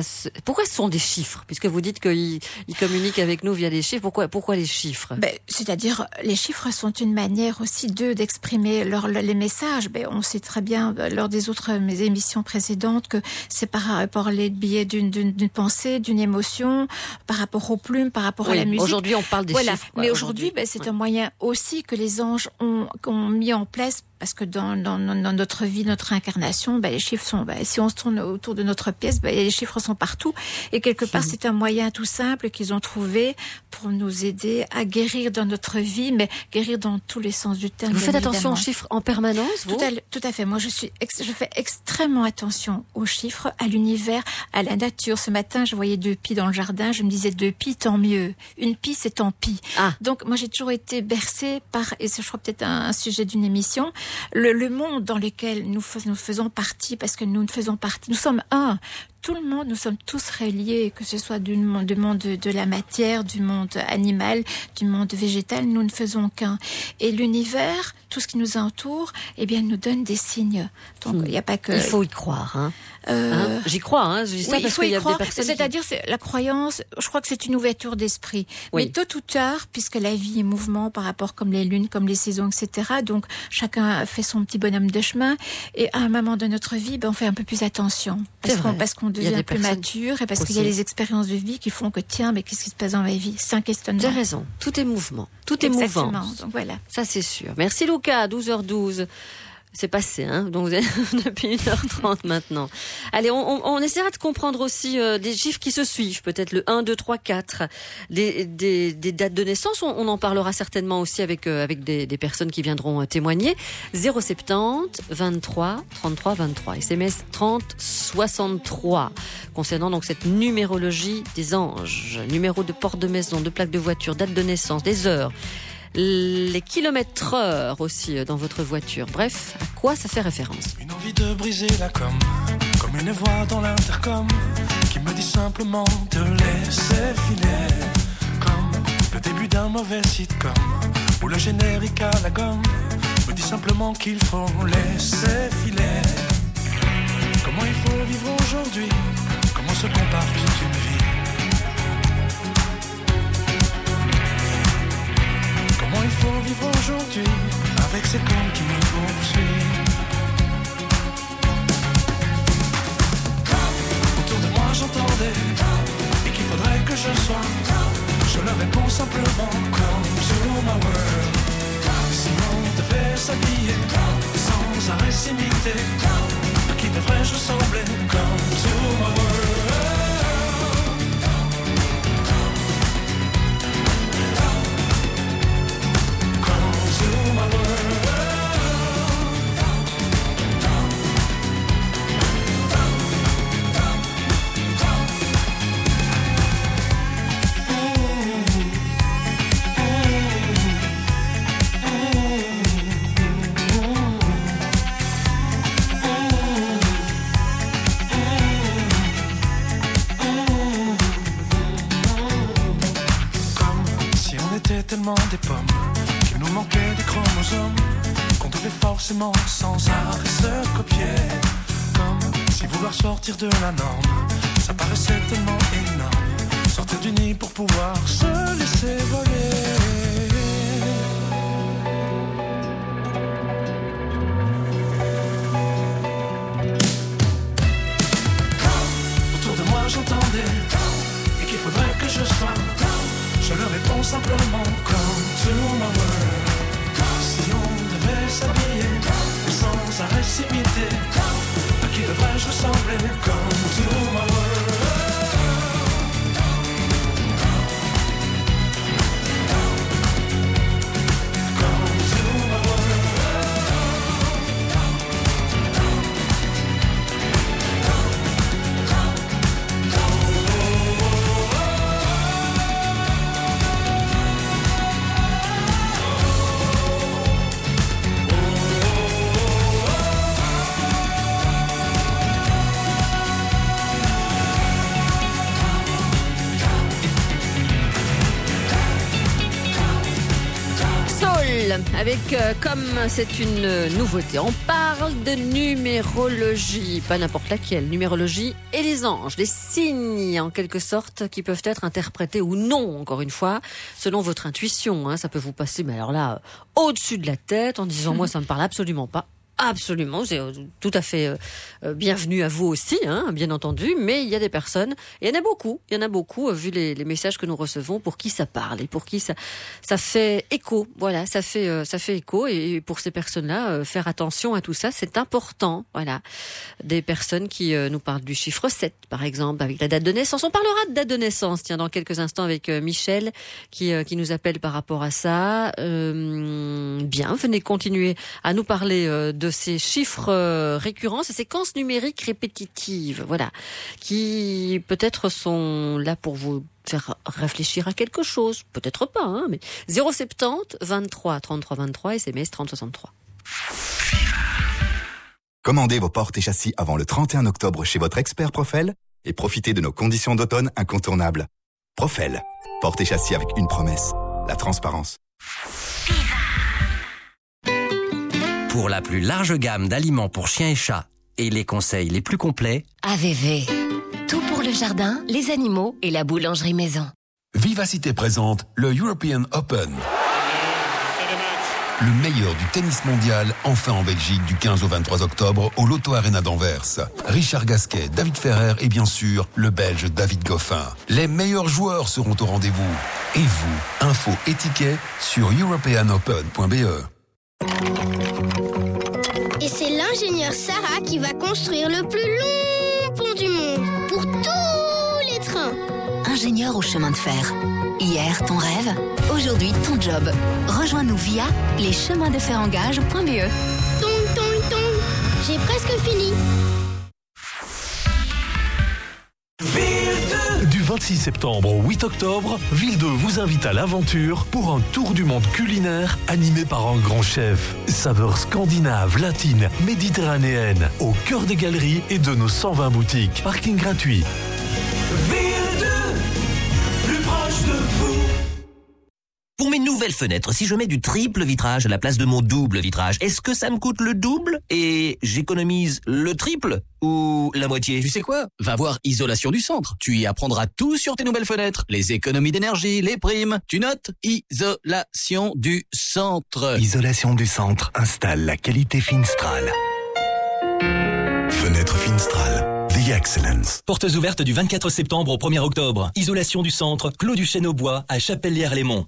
sont des chiffres? Puisque vous dites qu'ils communiquent avec nous via des chiffres, pourquoi les chiffres? C'est-à-dire, les chiffres sont une manière aussi d'exprimer les messages. On sait très bien, lors des autres mes émissions précédentes, que c'est par rapport aux biais d'une pensée, d'une émotion, par rapport aux plumes, par rapport à la musique. Aujourd'hui, on parle des chiffres. Mais aujourd'hui, c'est un moyen aussi que les anges ont mis en place. Parce que dans notre vie, notre incarnation, les chiffres sont, si on se tourne autour de notre pièce, les chiffres sont partout. Et quelque part, c'est un moyen tout simple qu'ils ont trouvé pour nous aider à guérir dans notre vie, mais guérir dans tous les sens du terme. Vous faites attention aux chiffres en permanence, vous? Tout à fait. Moi, je fais extrêmement attention aux chiffres, à l'univers, à la nature. Ce matin, je voyais 2 pies dans le jardin. Je me disais 2 pies, tant mieux. Une pie, c'est tant pis. Donc, moi, j'ai toujours été bercée par, et c'est, je crois, peut-être un sujet d'une émission, le monde dans lequel nous faisons partie, parce que nous faisons partie, nous sommes un. Tout le monde, nous sommes tous reliés, que ce soit du monde de la matière, du monde animal, du monde végétal, nous ne faisons qu'un. Et l'univers, tout ce qui nous entoure, nous donne des signes. Donc, il n'y a pas que... Il faut y croire, J'y crois, je dis ça parce qu'il y a des personnes C'est-à-dire, c'est la croyance, je crois que c'est une ouverture d'esprit. Oui. Mais tôt ou tard, puisque la vie est mouvement par rapport comme les lunes, comme les saisons, etc., donc chacun fait son petit bonhomme de chemin, et à un moment de notre vie, on fait un peu plus attention. Parce qu'on devient plus mature et parce qu'il y a les expériences de vie qui font que tiens, mais qu'est-ce qui se passe dans ma vie? C'est un questionnement. Tu as raison. Tout est mouvement. Tout est mouvant. Exactement. Donc voilà. Ça, c'est sûr. Merci, Lucas. 12h12. C'est passé, donc vous êtes depuis 1h30 maintenant. Allez, on essaiera de comprendre aussi des chiffres qui se suivent, peut-être le 1, 2, 3, 4, des dates de naissance. On en parlera certainement aussi avec des personnes qui viendront témoigner. 070 23 33 23, SMS 30 63, concernant donc cette numérologie des anges, numéro de porte de maison, de plaque de voiture, date de naissance, des heures, les kilomètres heure aussi dans votre voiture. Bref, à quoi ça fait référence? Une envie de briser la comme une voix dans l'intercom qui me dit simplement de laisser filer, comme le début d'un mauvais sitcom où le générique à la gomme me dit simplement qu'il faut laisser filer. Comment il faut vivre aujourd'hui, comment se compare toute une vie. Comment il faut vivre aujourd'hui avec ces corps qui me poursuivent. Autour de moi j'entendais et qu'il faudrait que je sois. Je leur réponds simplement come to my world. Si on devait s'habiller sans arrêt s'imiter, à qui devrais-je ressembler? Come to my world. des pommes, qu'il nous manquait des chromosomes, qu'on devait forcément sans arrêt se copier. Comme si vouloir sortir de la norme, ça paraissait tellement énorme. Sortir du nid pour pouvoir se laisser voler. J'entendais et qu'il faudrait que je sois. Je leur réponds simplement come to my world. Si on devait s'habiller et sans arrêt s'imiter, à qui devrais-je ressembler? Come to my world. Avec, comme c'est une nouveauté, on parle de numérologie, pas n'importe laquelle, numérologie et les anges, les signes en quelque sorte qui peuvent être interprétés ou non, encore une fois, selon votre intuition. Hein, ça peut vous passer, mais alors là, au-dessus de la tête, en disant moi ça me parle absolument pas. Absolument, c'est tout à fait bienvenue à vous aussi, hein, bien entendu, mais il y a des personnes, et il y en a beaucoup, vu les messages que nous recevons, pour qui ça parle et pour qui ça fait écho, voilà, ça fait écho, et pour ces personnes-là, faire attention à tout ça, c'est important, voilà. Des personnes qui nous parlent du chiffre 7, par exemple, avec la date de naissance. On parlera de date de naissance, tiens, dans quelques instants avec Michel, qui nous appelle par rapport à ça. Bien, venez continuer à nous parler de ces chiffres récurrents, ces séquences numériques répétitives, voilà, qui peut-être sont là pour vous faire réfléchir à quelque chose, peut-être pas, hein, mais 070 23 33 23 SMS 3063. Commandez vos portes et châssis avant le 31 octobre chez votre expert Profel et profitez de nos conditions d'automne incontournables. Profel, portes et châssis avec une promesse, la transparence. Pour la plus large gamme d'aliments pour chiens et chats et les conseils les plus complets, AVV. Tout pour le jardin, les animaux et la boulangerie maison. Vivacité présente le European Open. Le meilleur du tennis mondial, enfin en Belgique du 15 au 23 octobre au Lotto Arena d'Anvers. Richard Gasquet, David Ferrer et bien sûr le Belge David Goffin. Les meilleurs joueurs seront au rendez-vous. Et vous, info et tickets sur europeanopen.be. Et c'est l'ingénieure Sarah qui va construire le plus long pont du monde pour tous les trains. Ingénieur au chemin de fer. Hier, ton rêve. Aujourd'hui, ton job. Rejoins-nous via lescheminsdeferengage.be. Tong, tong, tong. J'ai presque fini. Du 26 septembre au 8 octobre, Ville 2 vous invite à l'aventure pour un tour du monde culinaire animé par un grand chef. Saveurs scandinaves, latines, méditerranéennes, au cœur des galeries et de nos 120 boutiques. Parking gratuit. Ville 2, plus proche de vous. Pour mes nouvelles fenêtres, si je mets du triple vitrage à la place de mon double vitrage, est-ce que ça me coûte le double et j'économise le triple ou la moitié? Tu sais quoi? Va voir Isolation du Centre. Tu y apprendras tout sur tes nouvelles fenêtres. Les économies d'énergie, les primes. Tu notes? Isolation du Centre. Isolation du Centre installe la qualité Finstral. Fenêtre Finstral. The Excellence. Portes ouvertes du 24 septembre au 1er octobre. Isolation du Centre, Clos du Chêne-au-Bois à Chapellières-les-Monts.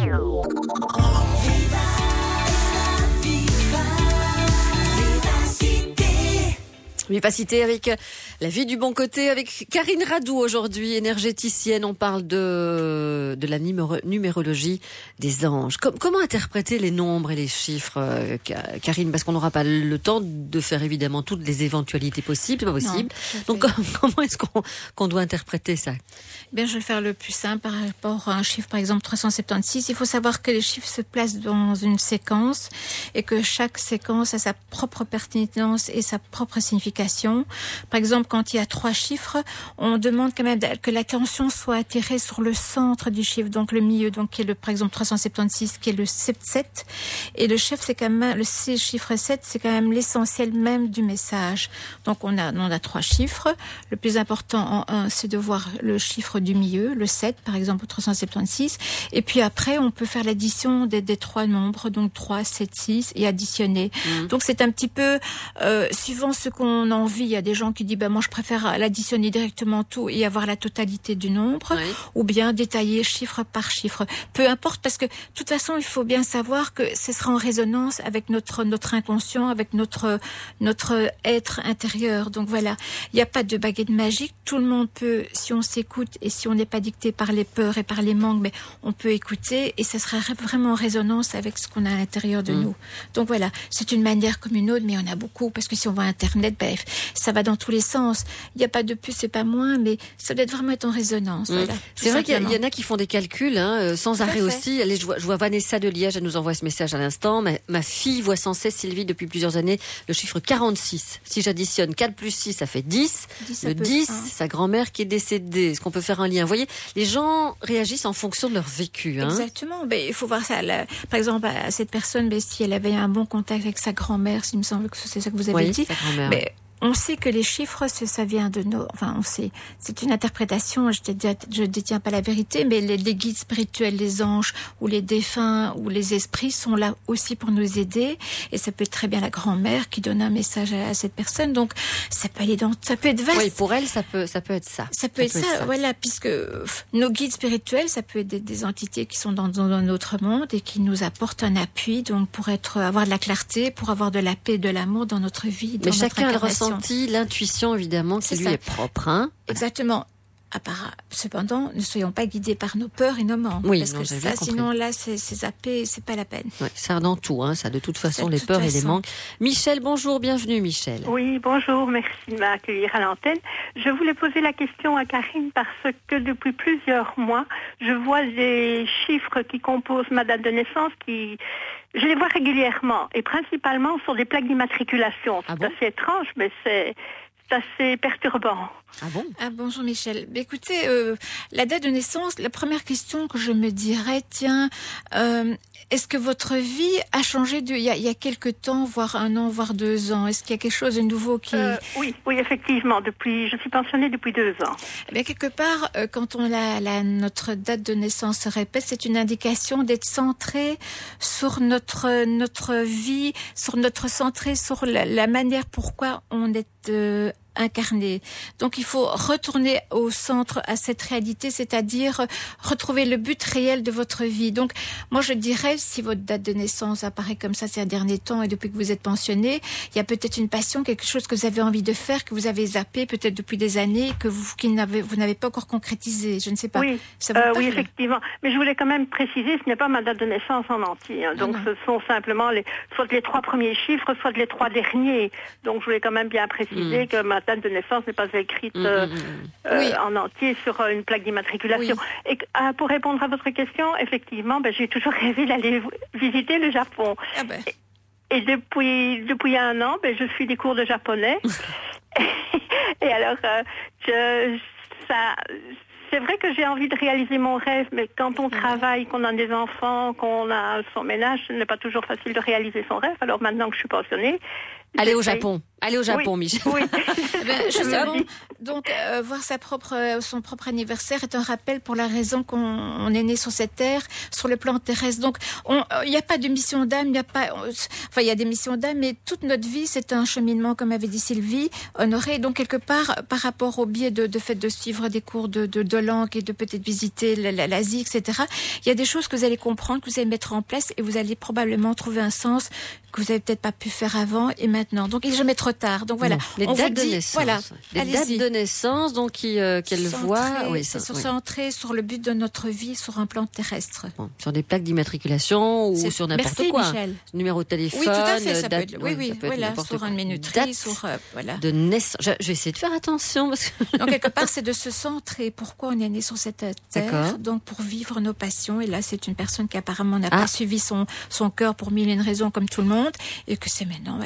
Vivacité avec la vie du bon côté, avec Karine Radou aujourd'hui, énergéticienne. On parle de la numérologie des anges. Comment interpréter les nombres et les chiffres, Karine? Parce qu'on n'aura pas le temps de faire évidemment toutes les éventualités possibles, c'est pas possible. Non, donc comment est-ce qu'on doit interpréter ça? Bien, je vais faire le plus simple par rapport à un chiffre, par exemple 376. Il faut savoir que les chiffres se placent dans une séquence et que chaque séquence a sa propre pertinence et sa propre signification. indications. Par exemple, quand il y a 3 chiffres, on demande quand même que l'attention soit attirée sur le centre du chiffre, donc le milieu, donc qui est par exemple 376, qui est le 7. Et le chef, c'est quand même, le chiffre 7, c'est quand même l'essentiel même du message. Donc on a 3 chiffres. Le plus important en 1, c'est de voir le chiffre du milieu, le 7, par exemple, au 376. Et puis après, on peut faire l'addition des 3 nombres, donc 3, 7, 6, et additionner. Donc c'est un petit peu, suivant ce qu'on a envie. Il y a des gens qui disent, moi je préfère l'additionner directement tout et avoir la totalité du nombre, ou bien détailler chiffre par chiffre. Peu importe, parce que de toute façon, il faut bien savoir que ce sera en résonance avec notre inconscient, avec notre être intérieur. Donc voilà, il n'y a pas de baguette magique. Tout le monde peut, si on s'écoute et si on n'est pas dicté par les peurs et par les manques, mais on peut écouter et ça sera vraiment en résonance avec ce qu'on a à l'intérieur de nous. Donc voilà, c'est une manière comme une autre, mais il y en a beaucoup, parce que si on voit Internet, ça va dans tous les sens. Il n'y a pas de plus, c'est pas moins, mais ça doit vraiment être en résonance. Voilà, c'est vrai qu'il y en a qui font des calculs sans arrêt aussi. Allez, je vois Vanessa de Liège, elle nous envoie ce message à l'instant. Ma fille voit sans cesse, Sylvie, depuis plusieurs années, le chiffre 46. Si j'additionne 4 plus 6, ça fait 10. Le 10, sa grand-mère qui est décédée. Est-ce qu'on peut faire un lien? Vous voyez, les gens réagissent en fonction de leur vécu. Exactement. Il faut voir ça. Par exemple, à cette personne, si elle avait un bon contact avec sa grand-mère, s'il me semble que c'est ça que vous avez dit. On sait que les chiffres, ça vient de nos... Enfin, on sait. C'est une interprétation. Je détiens pas la vérité, mais les guides spirituels, les anges, ou les défunts, ou les esprits sont là aussi pour nous aider. Et ça peut être très bien la grand-mère qui donne un message à cette personne. Donc, ça peut être vaste. Oui, pour elle, ça peut être ça. Ça peut être ça, voilà, puisque nos guides spirituels, ça peut être des entités qui sont dans notre monde et qui nous apportent un appui, donc pour avoir de la clarté, pour avoir de la paix, de l'amour dans notre vie. Mais chacun a le ressenti, l'intuition évidemment qui lui est propre. Exactement. Cependant, ne soyons pas guidés par nos peurs et nos manques. Parce que ça, sinon là, c'est zappé, c'est pas la peine. Ça dans tout, ça de toute façon, les peurs et les manques. Michel, bonjour, bienvenue Michel. Oui, bonjour, merci de m'accueillir à l'antenne. Je voulais poser la question à Karine parce que depuis plusieurs mois, je vois les chiffres qui composent ma date de naissance je les vois régulièrement et principalement sur des plaques d'immatriculation. C'est assez étrange, mais c'est assez perturbant. Ah bon? Bonjour Michel. Écoutez, la date de naissance, la première question que je me dirais, est-ce que votre vie a changé il y a quelque temps, voire 1 an, voire 2 ans? Est-ce qu'il y a quelque chose de nouveau qui... Oui, effectivement. Je suis pensionnée depuis 2 ans. Eh bien, quelque part, quand notre date de naissance se répète, c'est une indication d'être centré sur notre vie, centré sur la manière pourquoi on est incarné. Donc il faut retourner au centre, à cette réalité, c'est-à-dire retrouver le but réel de votre vie. Donc moi je dirais, si votre date de naissance apparaît comme ça ces derniers temps et depuis que vous êtes pensionné, il y a peut-être une passion, quelque chose que vous avez envie de faire, que vous avez zappé peut-être depuis des années, que vous n'avez pas encore concrétisé. Je ne sais pas. Oui, oui, effectivement. Mais je voulais quand même préciser, ce n'est pas ma date de naissance en entier. Donc ce sont simplement soit les 3 premiers chiffres, soit les 3 derniers. Donc je voulais quand même bien préciser que ma date de naissance n'est pas écrite en entier sur une plaque d'immatriculation. Oui. Et pour répondre à votre question, effectivement, j'ai toujours rêvé d'aller visiter le Japon. Et depuis 1 an, je suis des cours de japonais. Et alors, c'est vrai que j'ai envie de réaliser mon rêve, mais quand on travaille, qu'on a des enfants, qu'on a son ménage, ce n'est pas toujours facile de réaliser son rêve. Alors maintenant que je suis pensionnée... Allez au Japon, Michel. Oui. Donc, voir son propre anniversaire est un rappel pour la raison qu'on est né sur cette terre, sur le plan terrestre. Donc, il n'y a pas de mission d'âme, il y a des missions d'âme, mais toute notre vie, c'est un cheminement, comme avait dit Sylvie, honoré. Donc, quelque part, par rapport au biais de fait de suivre des cours de langue et de peut-être visiter l'Asie, etc., il y a des choses que vous allez comprendre, que vous allez mettre en place et vous allez probablement trouver un sens que vous avez peut-être pas pu faire avant et maintenant. Donc, il n'est jamais trop tard. Donc, voilà. Les dates de naissance. Voilà. Les dates de naissance, donc, qu'elle voit. Oui, c'est centré sur le but de notre vie sur un plan terrestre. Sur des plaques d'immatriculation ou sur n'importe quoi. Michel. Numéro de téléphone. Oui, tout à fait. Ça date, peut être, voilà, sur une minuterie, voilà. De naissance. Je vais essayer de faire attention parce que... Donc, quelque part, c'est de se centrer. Pourquoi on est né sur cette terre? Donc, pour vivre nos passions. Et là, c'est une personne qui apparemment n'a pas suivi son cœur pour 1001 raisons comme tout le monde. Et que c'est maintenant, elle est pensionnée.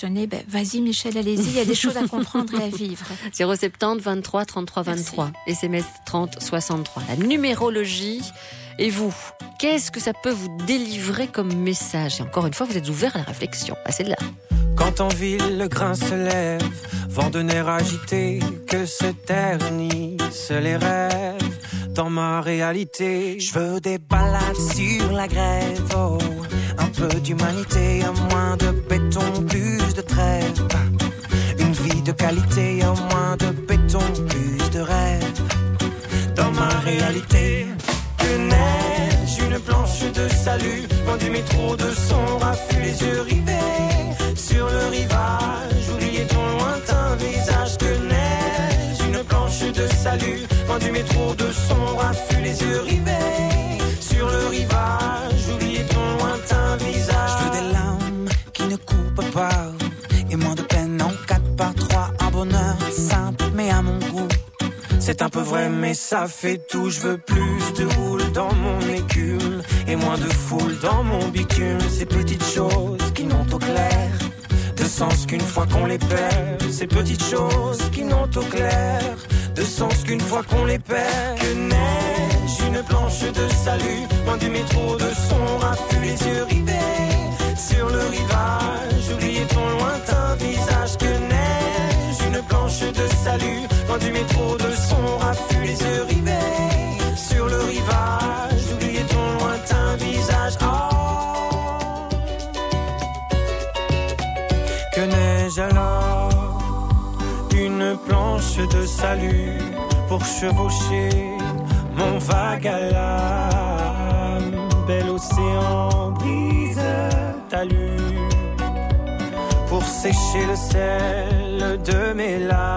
fonctionner, vas-y Michel, allez-y, il y a des choses à comprendre et à vivre. 070 23 33 23, SMS 30 63. La numérologie. Et vous, qu'est-ce que ça peut vous délivrer comme message? Et encore une fois, vous êtes ouvert à la réflexion. C'est là. Quand en ville le grain se lève, vent de nerfs agité, que se ternissent les rêves. Dans ma réalité, je veux des balades sur la grève. Oh, un peu d'humanité, un moins de béton, plus de trêve. Une vie de qualité, un moins de béton, plus de rêve. Dans ma réalité, que neige, une planche de salut. Vent du métro de son raffut, les yeux rivés sur le rivage. Oubliez ton lointain visage. Que neige, une planche de salut. Vent du métro de son raffut, les yeux rivés sur le rivage. Oubliez ton lointain visage. Je veux des larmes qui ne coupent pas et moins de peine en 4x3. Un bonheur simple mais à mon goût. C'est un peu vrai mais ça fait tout. Je veux plus de houle dans mon écume et moins de foule dans mon bitume. Ces petites choses qui n'ont au clair de sens qu'une fois qu'on les perd. Ces petites choses qui n'ont au clair de sens qu'une fois qu'on les perd. Que neige, une planche de salut. Loin du métro de son raffut, les yeux rivés sur le rivage. Oubliez ton lointain visage. Que neige, une planche de salut. Loin du métro de son raffut, les yeux rivés sur le rivage. Oubliez ton lointain visage. Oh. Que neige alors, une planche de salut pour chevaucher mon vague à l'âme. Bel océan brise talus pour sécher le sel de mes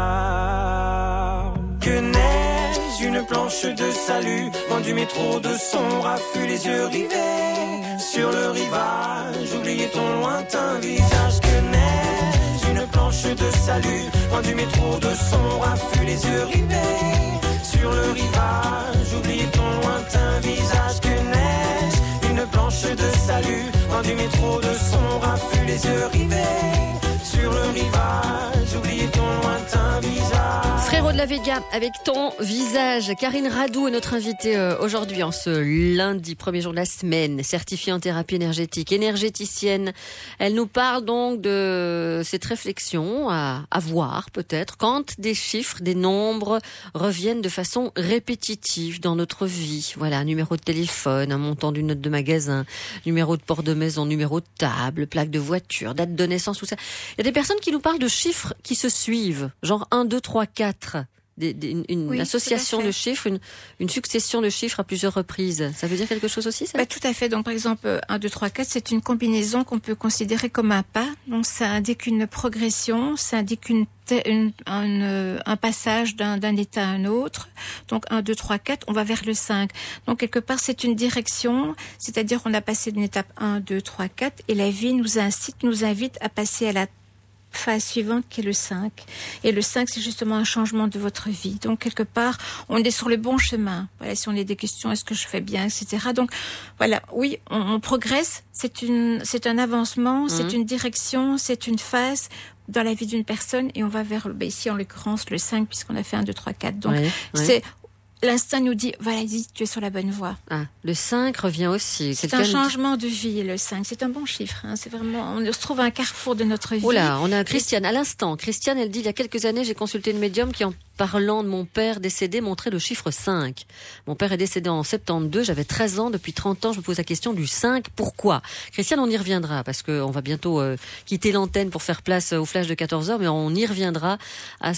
larmes. Que neige, une planche de salut. Vent du métro de son raffut, les yeux rivés sur le rivage. Oubliez ton lointain visage. Que neige, une planche de salut. Vent du métro de son raffut, les yeux rivés sur le rivage. Oubliez ton lointain visage. Que neige, une planche de salut. Vent du métro de son raffut, les yeux rivés sur le rivage. Oubliez ton lointain visage. Frérot de la Vega avec ton visage. Karine Radou est notre invitée aujourd'hui en ce lundi, premier jour de la semaine, certifiée en thérapie énergétique, énergéticienne. Elle nous parle donc de cette réflexion à avoir peut-être quand des chiffres, des nombres reviennent de façon répétitive dans notre vie. Voilà, numéro de téléphone, un montant d'une note de magasin, numéro de port de maison, numéro de table, plaque de voiture, date de naissance, tout ça. Il y a des personnes qui nous parlent de chiffres qui se suivent, genre 1, 2, 3, 4. Une association de chiffres, une succession de chiffres à plusieurs reprises. Ça veut dire quelque chose aussi, ça? Tout à fait. Donc, par exemple, 1, 2, 3, 4, c'est une combinaison qu'on peut considérer comme un pas. Donc, ça indique une progression, ça indique un passage d'un état à un autre. Donc, 1, 2, 3, 4, on va vers le 5. Donc, quelque part, c'est une direction, c'est-à-dire qu'on a passé d'une étape 1, 2, 3, 4, et la vie nous invite à passer à la phase suivante qui est le 5. Et le 5, c'est justement un changement de votre vie. Donc, quelque part, on est sur le bon chemin. Voilà, si on a des questions, est-ce que je fais bien, etc. Donc, voilà, oui, on progresse. C'est un avancement, c'est une direction, c'est une phase dans la vie d'une personne et on va vers, ici, en l'occurrence, le 5, puisqu'on a fait 1, 2, 3, 4. Donc, c'est... L'instinct nous dit, vas-y, tu es sur la bonne voie. Ah, le 5 revient aussi. C'est un changement de vie, le 5. C'est un bon chiffre. Hein. C'est vraiment, on se trouve à un carrefour de notre vie. Oh là, on a Christiane à l'instant. Christiane, elle dit, il y a quelques années, j'ai consulté une médium qui, en parlant de mon père décédé, montrait le chiffre 5. Mon père est décédé en 72, j'avais 13 ans. Depuis 30 ans, je me pose la question du 5. Pourquoi? Christiane, on y reviendra parce qu'on va bientôt quitter l'antenne pour faire place au flash de 14h, mais on y reviendra à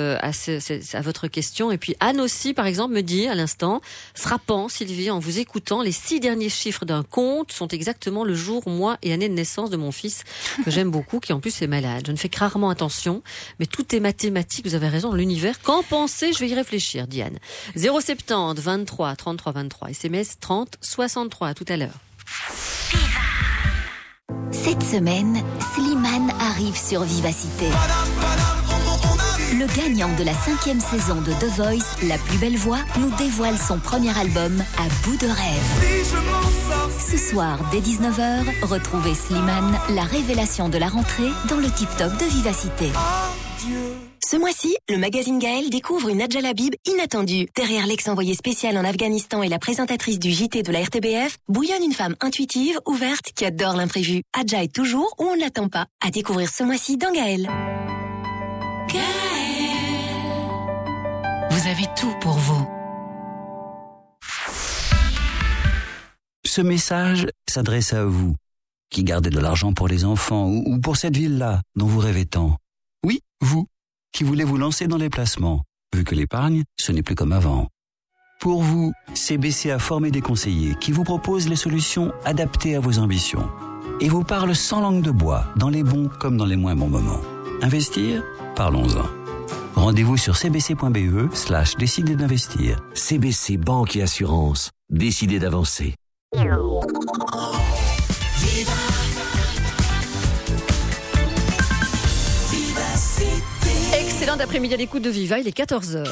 votre question. Et puis Anne aussi, par exemple, me dit à l'instant, frappant, Sylvie, en vous écoutant, les 6 derniers chiffres d'un compte sont exactement le jour, mois et année de naissance de mon fils, que j'aime beaucoup, qui en plus est malade. Je ne fais que rarement attention, mais tout est mathématique, vous avez raison, l'univers. Qu'en pensez? Je vais y réfléchir, Diane. 070 23 33 23, SMS 30 63, à tout à l'heure. Cette semaine, Slimane arrive sur Vivacité. Le gagnant de la 5e saison de The Voice, La plus belle voix, nous dévoile son premier album, À bout de rêve. Ce soir, dès 19h, retrouvez Slimane, la révélation de la rentrée, dans le Tip Top de Vivacité. Ce mois-ci, le magazine Gaël découvre une Adja Labib inattendue. Derrière l'ex-envoyé spécial en Afghanistan et la présentatrice du JT de la RTBF, bouillonne une femme intuitive, ouverte, qui adore l'imprévu. Adja est toujours où on ne l'attend pas. À découvrir ce mois-ci dans Gaël. Vous avez tout pour vous. Ce message s'adresse à vous, qui gardez de l'argent pour les enfants ou pour cette ville-là dont vous rêvez tant. Oui, vous, qui voulez vous lancer dans les placements, vu que l'épargne, ce n'est plus comme avant. Pour vous, CBC a formé des conseillers qui vous proposent les solutions adaptées à vos ambitions et vous parlent sans langue de bois, dans les bons comme dans les moins bons moments. Investir ? Parlons-en. Rendez-vous sur cbc.be/décider d'investir. CBC Banque et Assurance. Décidez d'avancer. Excellent après-midi à l'écoute de Viva, il est 14h.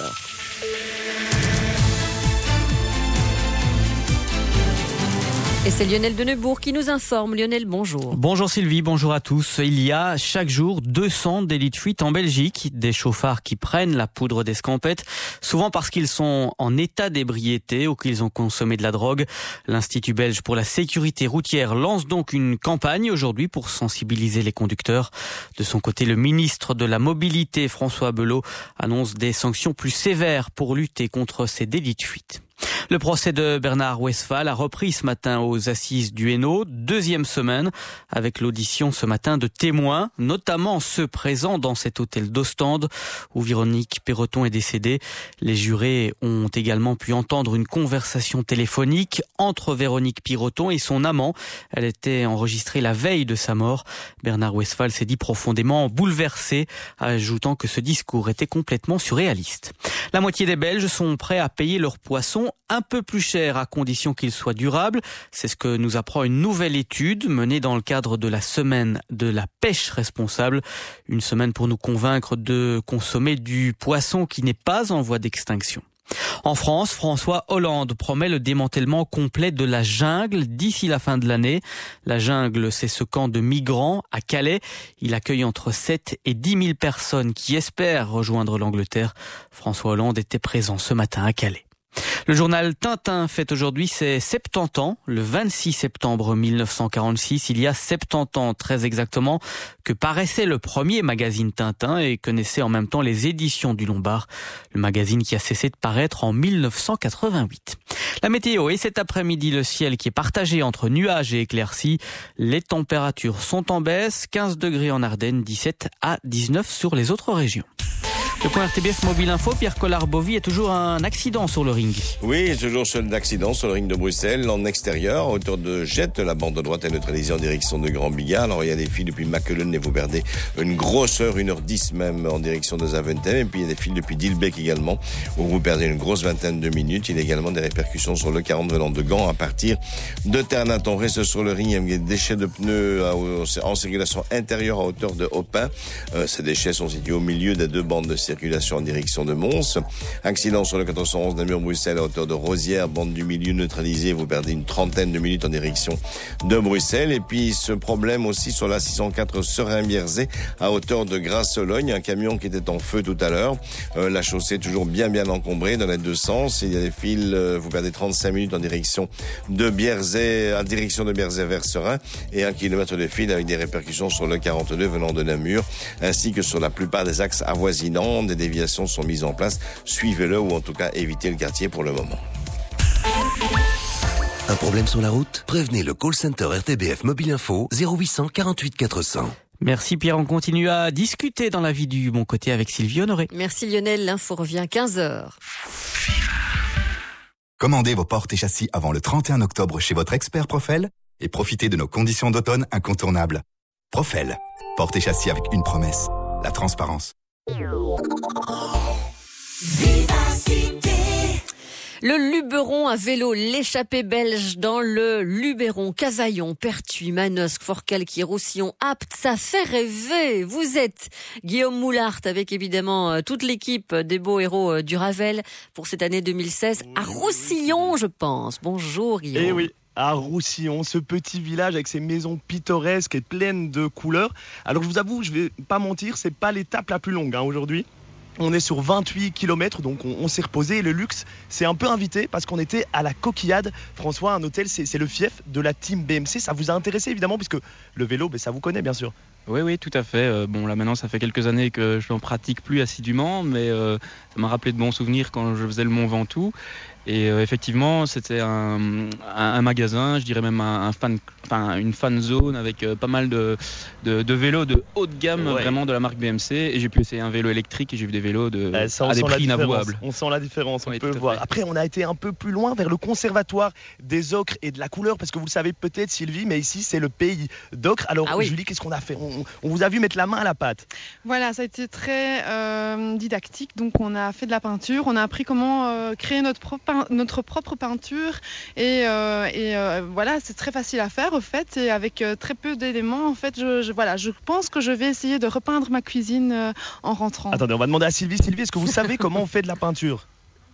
Et c'est Lionel Denebourg qui nous informe. Lionel, bonjour. Bonjour Sylvie, bonjour à tous. Il y a chaque jour 200 délits de fuite en Belgique. Des chauffards qui prennent la poudre d'escampette, souvent parce qu'ils sont en état d'ébriété ou qu'ils ont consommé de la drogue. L'Institut belge pour la sécurité routière lance donc une campagne aujourd'hui pour sensibiliser les conducteurs. De son côté, le ministre de la Mobilité, François Belot, annonce des sanctions plus sévères pour lutter contre ces délits de fuite. Le procès de Bernard Westphal a repris ce matin aux assises du Hainaut, deuxième semaine, avec l'audition ce matin de témoins, notamment ceux présents dans cet hôtel d'Ostende où Véronique Perroton est décédée. Les jurés ont également pu entendre une conversation téléphonique entre Véronique Perroton et son amant. Elle était enregistrée la veille de sa mort. Bernard Westphal s'est dit profondément bouleversé, ajoutant que ce discours était complètement surréaliste. La moitié des Belges sont prêts à payer leur poisson un peu plus cher à condition qu'il soit durable. C'est ce que nous apprend une nouvelle étude menée dans le cadre de la semaine de la pêche responsable. Une semaine pour nous convaincre de consommer du poisson qui n'est pas en voie d'extinction. En France, François Hollande promet le démantèlement complet de la jungle d'ici la fin de l'année. La jungle, c'est ce camp de migrants à Calais. Il accueille entre 7 et 10 000 personnes qui espèrent rejoindre l'Angleterre. François Hollande était présent ce matin à Calais. Le journal Tintin fête aujourd'hui ses 70 ans, le 26 septembre 1946, il y a 70 ans très exactement, que paraissait le premier magazine Tintin et connaissait en même temps les éditions du Lombard, le magazine qui a cessé de paraître en 1988. La météo, et cet après-midi, le ciel qui est partagé entre nuages et éclaircies. Les températures sont en baisse, 15 degrés en Ardennes, 17 à 19 sur les autres régions. Le point RTBF Mobile Info, Pierre Collard-Bovy, est toujours un accident sur le ring. Oui, toujours un accident sur le ring de Bruxelles, en extérieur, à hauteur de Jette. La bande de droite est neutralisée en direction de Grand Bigard. Alors, il y a des files depuis Mackelen et Vauberdé, une grosse heure, 1h10 même, en direction de Zaventem. Et puis, il y a des files depuis Dilbeek également, où vous perdez une grosse vingtaine de minutes. Il y a également des répercussions sur le 40 venant de Gand à partir de Ternat. On reste sur le ring, il y a des déchets de pneus en circulation intérieure à hauteur de Hopin. Ces déchets sont situés au milieu des deux bandes de circulation en direction de Mons. Accident sur le 411 Namur-Bruxelles à hauteur de Rosières, bande du milieu neutralisée, vous perdez une trentaine de minutes en direction de Bruxelles. Et puis ce problème aussi sur la 604 Serein-Bierzet à hauteur de Grasse-Sologne, un camion qui était en feu tout à l'heure. La chaussée est toujours bien encombrée dans les deux sens. Il y a des files, vous perdez 35 minutes en direction de Bierzet, vers Serein, et 1 kilomètre de file avec des répercussions sur le 42 venant de Namur, ainsi que sur la plupart des axes avoisinants. Des déviations sont mises en place. Suivez-le ou en tout cas évitez le quartier pour le moment. Un problème sur la route? Prévenez le call center RTBF Mobile Info 0800 48 400. Merci Pierre, on continue à discuter dans la vie du bon côté avec Sylvie Honoré. Merci Lionel, l'info revient 15h. Commandez vos portes et châssis avant le 31 octobre chez votre expert Profel et profitez de nos conditions d'automne incontournables. Profel, portes et châssis avec une promesse, la transparence. Le Luberon à vélo, l'échappée belge dans le Luberon, Cavaillon, Pertuis, Manosque, Forcalquier, Roussillon, Apt, ça fait rêver. Vous êtes Guillaume Moulart avec évidemment toute l'équipe des beaux héros du Ravel pour cette année 2016 à Roussillon, je pense. Bonjour Guillaume. Eh oui. À Roussillon, ce petit village avec ses maisons pittoresques et pleines de couleurs. Alors je vous avoue, je vais pas mentir, c'est pas l'étape la plus longue aujourd'hui. On est sur 28 km, donc on s'est reposé. Et le luxe s'est un peu invité parce qu'on était à la Coquillade. François, un hôtel, c'est le fief de la team BMC. Ça vous a intéressé évidemment, puisque le vélo, ça vous connaît bien sûr. Oui, tout à fait. Bon, là maintenant, ça fait quelques années que je n'en pratique plus assidûment, mais ça m'a rappelé de bons souvenirs quand je faisais le Mont Ventoux. Et effectivement, c'était un magasin, je dirais même une fan zone avec pas mal de vélos de haute gamme, vraiment de la marque BMC. Et j'ai pu essayer un vélo électrique et j'ai vu des vélos à des prix inavouables. On sent la différence, on peut voir. Après, on a été un peu plus loin vers le conservatoire des ocres et de la couleur, parce que vous le savez peut-être, Sylvie, mais ici, c'est le pays d'ocre. Alors, Julie, qu'est-ce qu'on a fait ? On vous a vu mettre la main à la pâte. Voilà, ça a été très didactique. Donc, on a fait de la peinture. On a appris comment créer notre propre peinture. Et voilà, c'est très facile à faire, au fait. Et avec très peu d'éléments, en fait, je pense que je vais essayer de repeindre ma cuisine en rentrant. Attendez, on va demander à Sylvie. Sylvie, est-ce que vous savez comment on fait de la peinture ?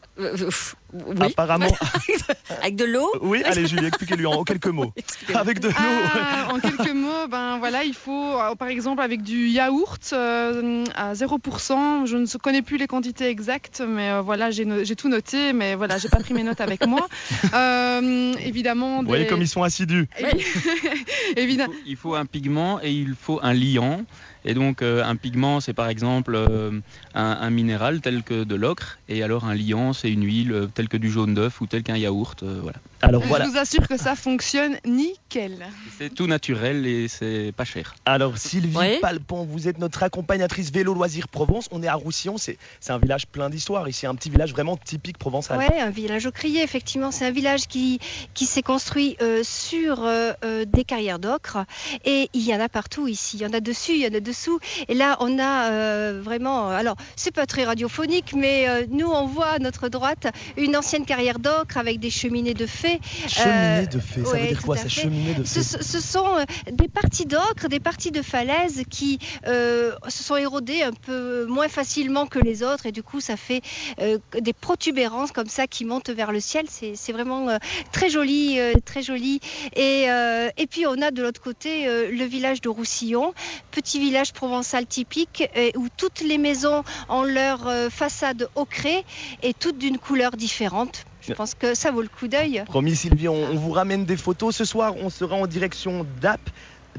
Oui. Apparemment. Avec de l'eau ? Oui, allez Julie, expliquez-lui en quelques mots. Avec de l'eau. En quelques mots, voilà, il faut, par exemple, avec du yaourt à 0%. Je ne connais plus les quantités exactes, mais voilà, j'ai tout noté, mais voilà, j'ai pas pris mes notes avec moi. Évidemment. Vous voyez comme ils sont assidus. Évidemment. Il faut un pigment et il faut un liant. Et donc un pigment, c'est par exemple un minéral tel que de l'ocre, et alors un liant, c'est une huile telle que du jaune d'œuf ou tel qu'un yaourt. Voilà. Alors, voilà. Je vous assure que ça fonctionne nickel. C'est tout naturel et c'est pas cher. Alors Sylvie Palpon, vous êtes notre accompagnatrice Vélo Loisirs Provence. On est à Roussillon, c'est un village plein d'histoire ici, un petit village vraiment typique provençal. Oui, un village au crier, effectivement. C'est un village qui s'est construit sur des carrières d'ocre, et il y en a partout ici. Il y en a dessus, il y en a dessous. Et là, on a vraiment... Alors, c'est pas très radiophonique, mais nous, on voit à notre droite une ancienne carrière d'ocre avec des cheminées de fée. Cheminée de fée, ça veut dire quoi, ça, cheminée de fée ? Ce sont des parties d'ocre, des parties de falaise qui se sont érodées un peu moins facilement que les autres, et du coup, ça fait des protubérances comme ça qui montent vers le ciel. C'est vraiment très joli, très joli. Et puis, on a de l'autre côté le village de Roussillon, petit village provençal typique où toutes les maisons ont leur façade ocrée et toutes d'une couleur différente. Je pense que ça vaut le coup d'œil. Promis Sylvie, on vous ramène des photos. Ce soir, on sera en direction d'Apt,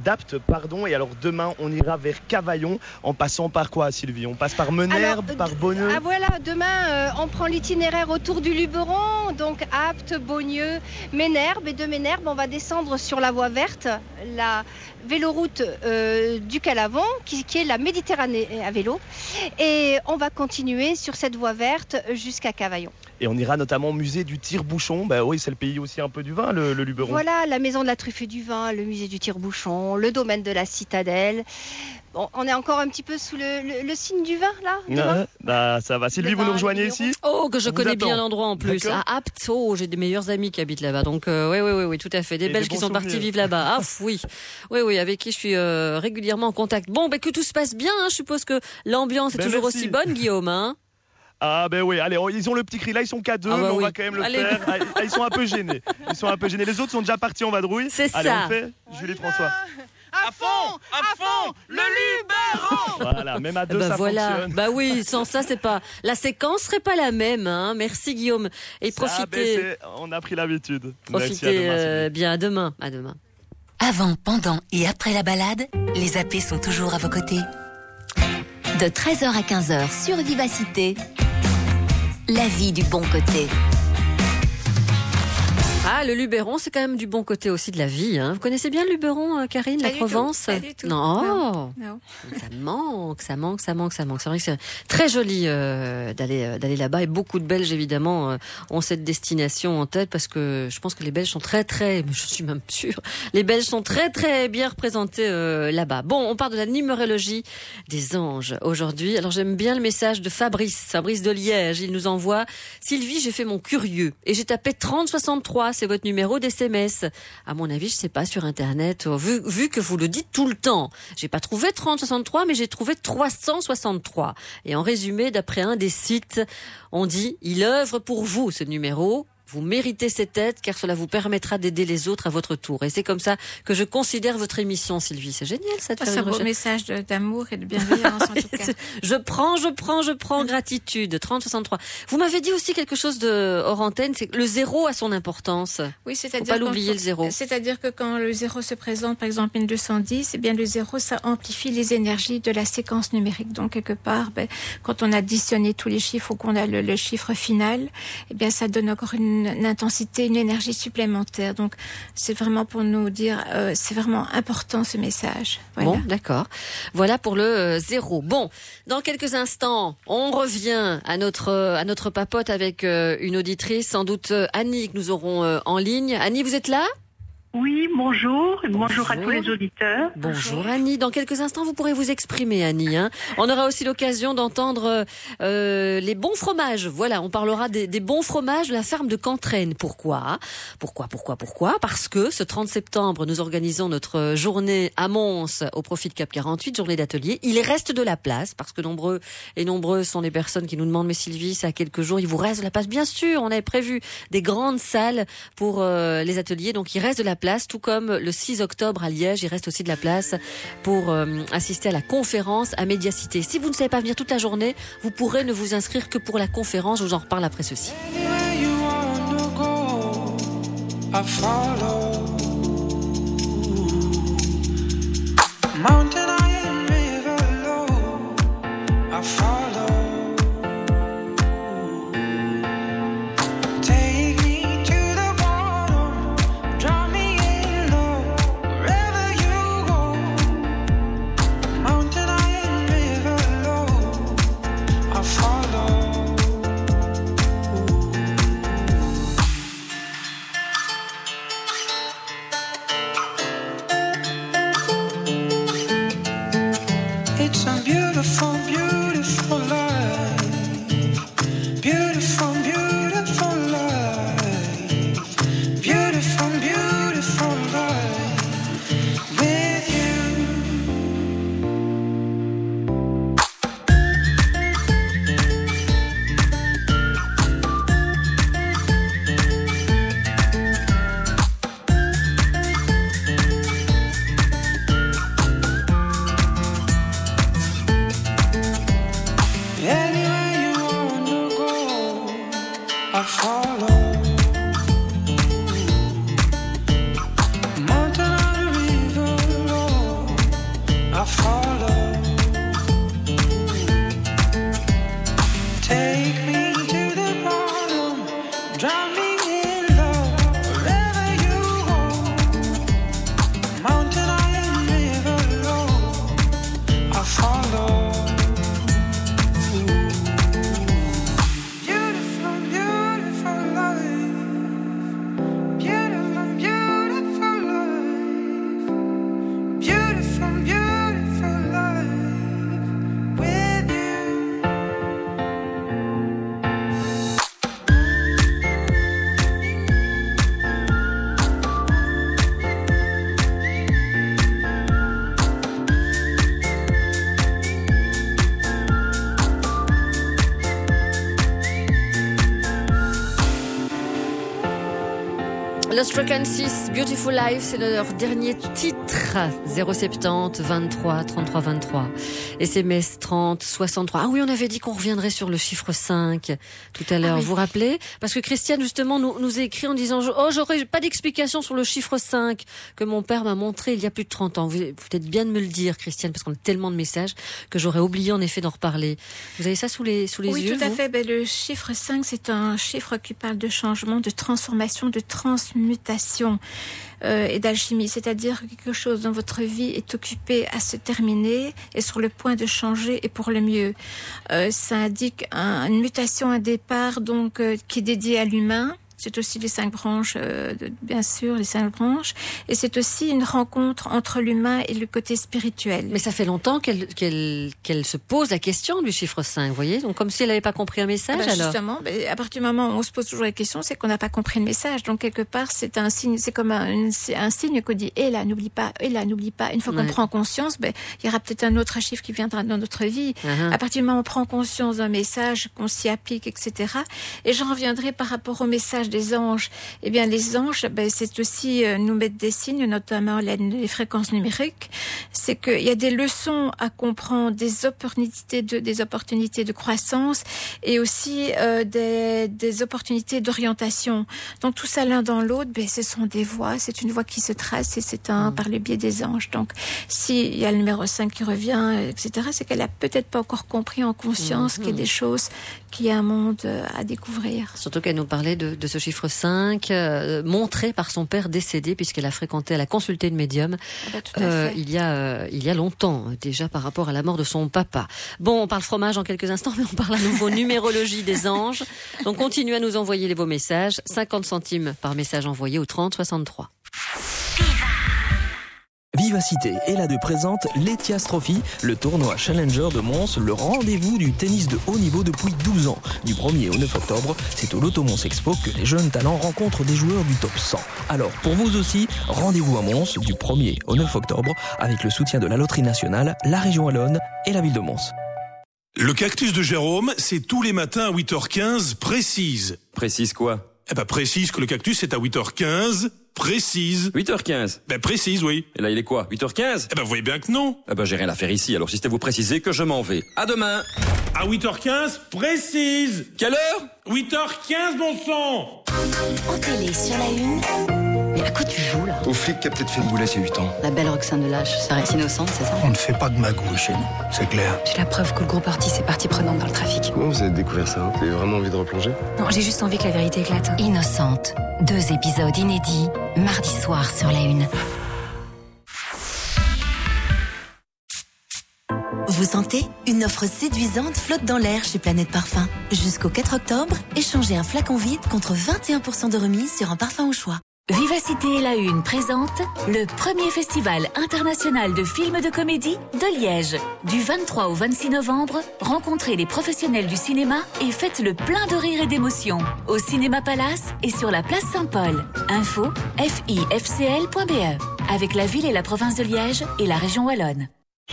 et alors demain, on ira vers Cavaillon, en passant par quoi Sylvie ? On passe par Menerbe, par Beauneux. Ah voilà, demain, on prend l'itinéraire autour du Luberon, donc Apt, Beauneux, Menerbe, et de Menerbe, on va descendre sur la voie verte, la véloroute du Calavon, qui est la Méditerranée à vélo, et on va continuer sur cette voie verte jusqu'à Cavaillon. Et on ira notamment au musée du tire-bouchon. Oui, c'est le pays aussi un peu du vin, le Luberon. Voilà, la maison de la truffe et du vin, le musée du tire-bouchon, le domaine de la citadelle. Bon, on est encore un petit peu sous le signe du vin, là. Ça va. Sylvie, vous nous rejoignez ici ? Oh, que je connais bien l'endroit en plus. À Apt, j'ai des meilleurs amis qui habitent là-bas. Donc, oui, tout à fait. Des Belges qui sont partis vivre là-bas. Ah, oui, avec qui je suis régulièrement en contact. Bon, que tout se passe bien. Je suppose que l'ambiance est toujours aussi bonne, Guillaume. Ah oui, allez, ils ont le petit cri là, ils sont qu'à deux, mais on va quand même le faire. Ils sont un peu gênés. Les autres sont déjà partis en vadrouille. C'est allez, ça. On fait Julie François. À fond, le Luberon. Voilà, même à deux, ça fonctionne. Bah oui, sans ça, c'est pas... La séquence serait pas la même, hein. Merci Guillaume. Et profitez... on a pris l'habitude. Profitez bien, à demain. Avant, pendant et après la balade, les AP sont toujours à vos côtés. De 13h à 15h sur Vivacité, la vie du bon côté. Ah, le Luberon, c'est quand même du bon côté aussi de la vie. Hein. Vous connaissez bien le Luberon, Karine, la Provence? Pas du tout. Non. Non. Ça manque. C'est vrai que c'est très joli d'aller là-bas et beaucoup de Belges évidemment ont cette destination en tête parce que je pense que les Belges sont très, je suis même sûre, les Belges sont très très bien représentés là-bas. Bon, on parle de la numérologie des anges aujourd'hui. Alors j'aime bien le message de Fabrice de Liège. Il nous envoie: Sylvie, j'ai fait mon curieux et j'ai tapé 3063, c'est votre numéro d'SMS. À mon avis, je sais pas, sur internet, vu que vous le dites tout le temps. J'ai pas trouvé 3063, mais j'ai trouvé 363. Et en résumé, d'après un des sites, on dit: il œuvre pour vous, ce numéro. Vous méritez cette aide car cela vous permettra d'aider les autres à votre tour. Et c'est comme ça que je considère votre émission, Sylvie. C'est génial, ça. C'est un beau message d'amour et de bienveillance, en tout cas. Je prends, gratitude. 3063. Vous m'avez dit aussi quelque chose de hors antenne, c'est que le zéro a son importance. Oui, c'est-à-dire. Faut pas l'oublier, le zéro. C'est-à-dire que quand le zéro se présente, par exemple, 1210, eh bien, le zéro, ça amplifie les énergies de la séquence numérique. Donc, quelque part, quand on additionne tous les chiffres ou qu'on a le chiffre final, eh bien, ça donne encore une intensité, une énergie supplémentaire. Donc, c'est vraiment pour nous dire, c'est vraiment important ce message. Voilà. Bon, d'accord. Voilà pour le zéro. Bon, dans quelques instants, on revient à notre papote avec une auditrice, sans doute Annie, que nous aurons en ligne. Annie, vous êtes là ? Oui, bonjour. Bonjour à tous les auditeurs. Bonjour Annie. Dans quelques instants, vous pourrez vous exprimer, Annie. Hein. On aura aussi l'occasion d'entendre les bons fromages. Voilà, on parlera des bons fromages de la ferme de Cantraine. Pourquoi ? Parce que ce 30 septembre, nous organisons notre journée à Mons au profit de Cap 48, journée d'atelier. Il reste de la place parce que nombreuses sont les personnes qui nous demandent: mais Sylvie, c'est à quelques jours, il vous reste de la place. Bien sûr, on avait prévu des grandes salles pour les ateliers, donc il reste de la place, tout comme le 6 octobre à Liège, il reste aussi de la place pour assister à la conférence à Médiacité. Si vous ne savez pas venir toute la journée, vous pourrez ne vous inscrire que pour la conférence. Je vous en reparle après ceci. It's a beautiful, beautiful life. Beautiful, beautiful life. Beautiful, beautiful life with beautiful, beautiful Lost Frequencies, Beautiful Life, c'est leur dernier titre. 070 23 33 23. SMS 30 63. Ah oui, on avait dit qu'on reviendrait sur le chiffre 5 tout à l'heure. Ah oui. Vous vous rappelez? Parce que Christiane, justement, nous a écrit en disant j'aurais pas d'explication sur le chiffre 5 que mon père m'a montré il y a plus de 30 ans. Vous faites bien de me le dire, Christiane, parce qu'on a tellement de messages que j'aurais oublié en effet d'en reparler. Vous avez ça sous les yeux? Oui, tout à vous fait. Le chiffre 5, c'est un chiffre qui parle de changement, de transformation, de transmutation et d'alchimie. C'est-à-dire que quelque chose dans votre vie est occupé à se terminer et sur le point de changer et pour le mieux. Ça indique une mutation, un départ donc qui est dédié à l'humain. C'est aussi les 5 branches, bien sûr, les 5 branches. Et c'est aussi une rencontre entre l'humain et le côté spirituel. Mais ça fait longtemps qu'elle se pose la question du chiffre 5, vous voyez? Donc comme si elle n'avait pas compris un message, alors. Justement, à partir du moment où on se pose toujours la question, c'est qu'on n'a pas compris le message. Donc quelque part, c'est un signe, c'est comme un signe qu'on dit, et là, n'oublie pas, et là, n'oublie pas. Une fois qu'on prend conscience, il y aura peut-être un autre chiffre qui viendra dans notre vie. À partir du moment où on prend conscience d'un message, qu'on s'y applique, etc. Et j'en reviendrai par rapport au message des anges. Eh bien, les anges, c'est aussi nous mettre des signes, notamment les fréquences numériques. C'est qu'il y a des leçons à comprendre, des opportunités de croissance et aussi des opportunités d'orientation. Donc tout ça l'un dans l'autre, ce sont des voies. C'est une voie qui se trace et c'est par le biais des anges. Donc s'il y a le numéro 5 qui revient, etc., c'est qu'elle a peut-être pas encore compris en conscience qu'il y a des choses, qu'il y a un monde à découvrir. Surtout qu'elle nous parlait de ce chiffre 5, montré par son père décédé, puisqu'elle a consulté une médium il y a longtemps, déjà par rapport à la mort de son papa. Bon, on parle fromage en quelques instants, mais on parle à nouveau numérologie des anges. Donc continuez à nous envoyer vos messages, 50 centimes par message envoyé au 30 63. Vivacité est là de présente l'Etias Trophy, le tournoi Challenger de Mons, le rendez-vous du tennis de haut niveau depuis 12 ans. Du 1er au 9 octobre, c'est au Loto Mons Expo que les jeunes talents rencontrent des joueurs du top 100. Alors, pour vous aussi, rendez-vous à Mons du 1er au 9 octobre avec le soutien de la Loterie Nationale, la région Wallonne et la ville de Mons. Le cactus de Jérôme, c'est tous les matins à 8h15, précise. Précise quoi? Précise que le cactus est à 8h15, précise. 8h15? Précise, oui. Et là, il est quoi? 8h15? Vous voyez bien que non. J'ai rien à faire ici, alors si c'était vous préciser que je m'en vais. À demain. À 8h15, précise. Quelle heure? 8h15, bon sang. En télé, sur la une. Mais à quoi tu joues, là? Au flic qui a peut-être fait une boulette il y a 8 ans. La belle Roxane de Lâche, ça reste innocente, c'est ça? On ne fait pas de magouilles chez nous, c'est clair. J'ai la preuve que le groupe Ortiz est partie prenante dans le trafic. Comment vous avez découvert ça? Vous avez vraiment envie de replonger? Non, j'ai juste envie que la vérité éclate. Innocente. 2 épisodes inédits, mardi soir sur la une. Vous sentez? Une offre séduisante flotte dans l'air chez Planète Parfum. Jusqu'au 4 octobre, échangez un flacon vide contre 21% de remise sur un parfum au choix. Vivacité et la Une présente le premier festival international de films de comédie de Liège. Du 23 au 26 novembre, rencontrez les professionnels du cinéma et faites le plein de rire et d'émotion. Au Cinéma Palace et sur la place Saint-Paul. Info fifcl.be. Avec la ville et la province de Liège et la région Wallonne.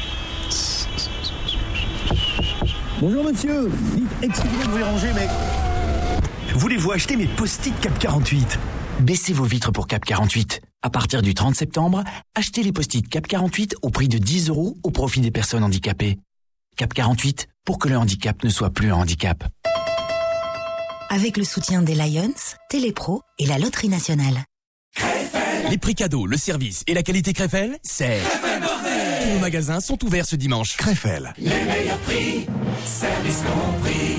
Bonjour monsieur, dites, excusez-moi de vous déranger, mais... Voulez-vous acheter mes post-it Cap 48 ? Baissez vos vitres pour Cap 48. À partir du 30 septembre, achetez les post-it Cap 48 au prix de 10 € au profit des personnes handicapées. Cap 48, pour que le handicap ne soit plus un handicap. Avec le soutien des Lions, Télépro et la Loterie Nationale. Les prix cadeaux, le service et la qualité Krefel, c'est... Tous nos magasins sont ouverts ce dimanche. Krefel. Les meilleurs prix, service compris.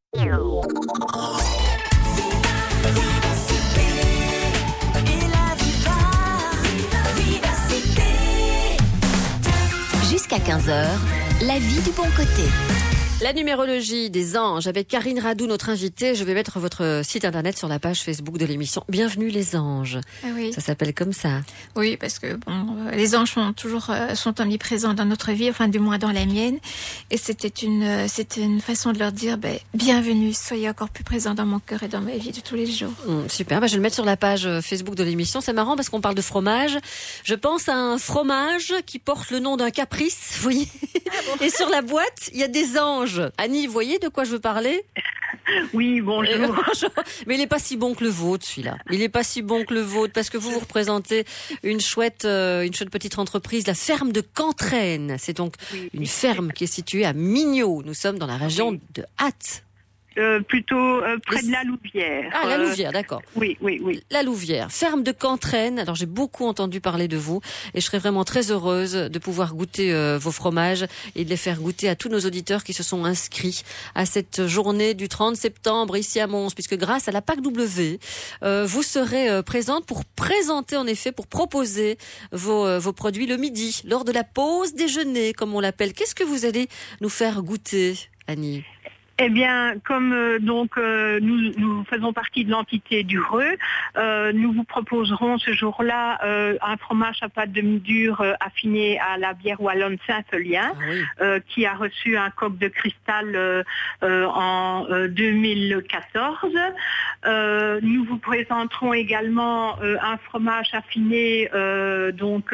Jusqu'à 15h, la vie du bon côté. La numérologie des anges avec Karine Radou, notre invitée. Je vais mettre votre site internet sur la page Facebook de l'émission. Bienvenue les anges. Oui. Ça s'appelle comme ça. Oui, parce que les anges sont omniprésents dans notre vie, enfin du moins dans la mienne. Et c'était une façon de leur dire bienvenue, soyez encore plus présents dans mon cœur et dans ma vie de tous les jours. Super, je vais le mettre sur la page Facebook de l'émission. C'est marrant parce qu'on parle de fromage. Je pense à un fromage qui porte le nom d'un caprice, vous voyez. Et sur la boîte, il y a des anges. Annie, vous voyez de quoi je veux parler? Oui, bonjour. Mais il n'est pas si bon que le vôtre, celui-là. Il n'est pas si bon que le vôtre, parce que vous représentez une chouette petite entreprise, la ferme de Cantraine. C'est donc une ferme qui est située à Mignot. Nous sommes dans la région de Hatt. Plutôt près de la Louvière. Ah, la Louvière, d'accord. Oui. La Louvière, ferme de Cantraine. Alors, j'ai beaucoup entendu parler de vous et je serais vraiment très heureuse de pouvoir goûter vos fromages et de les faire goûter à tous nos auditeurs qui se sont inscrits à cette journée du 30 septembre ici à Mons, puisque grâce à la PAC W, vous serez présente pour présenter, en effet, pour proposer vos produits le midi, lors de la pause déjeuner, comme on l'appelle. Qu'est-ce que vous allez nous faire goûter, Annie ? Eh bien, comme nous faisons partie de l'entité du Reux, nous vous proposerons ce jour-là un fromage à pâte demi-dure affiné à la bière wallonne Saint-Eulien, qui a reçu un coq de cristal en 2014. Nous vous présenterons également un fromage affiné, un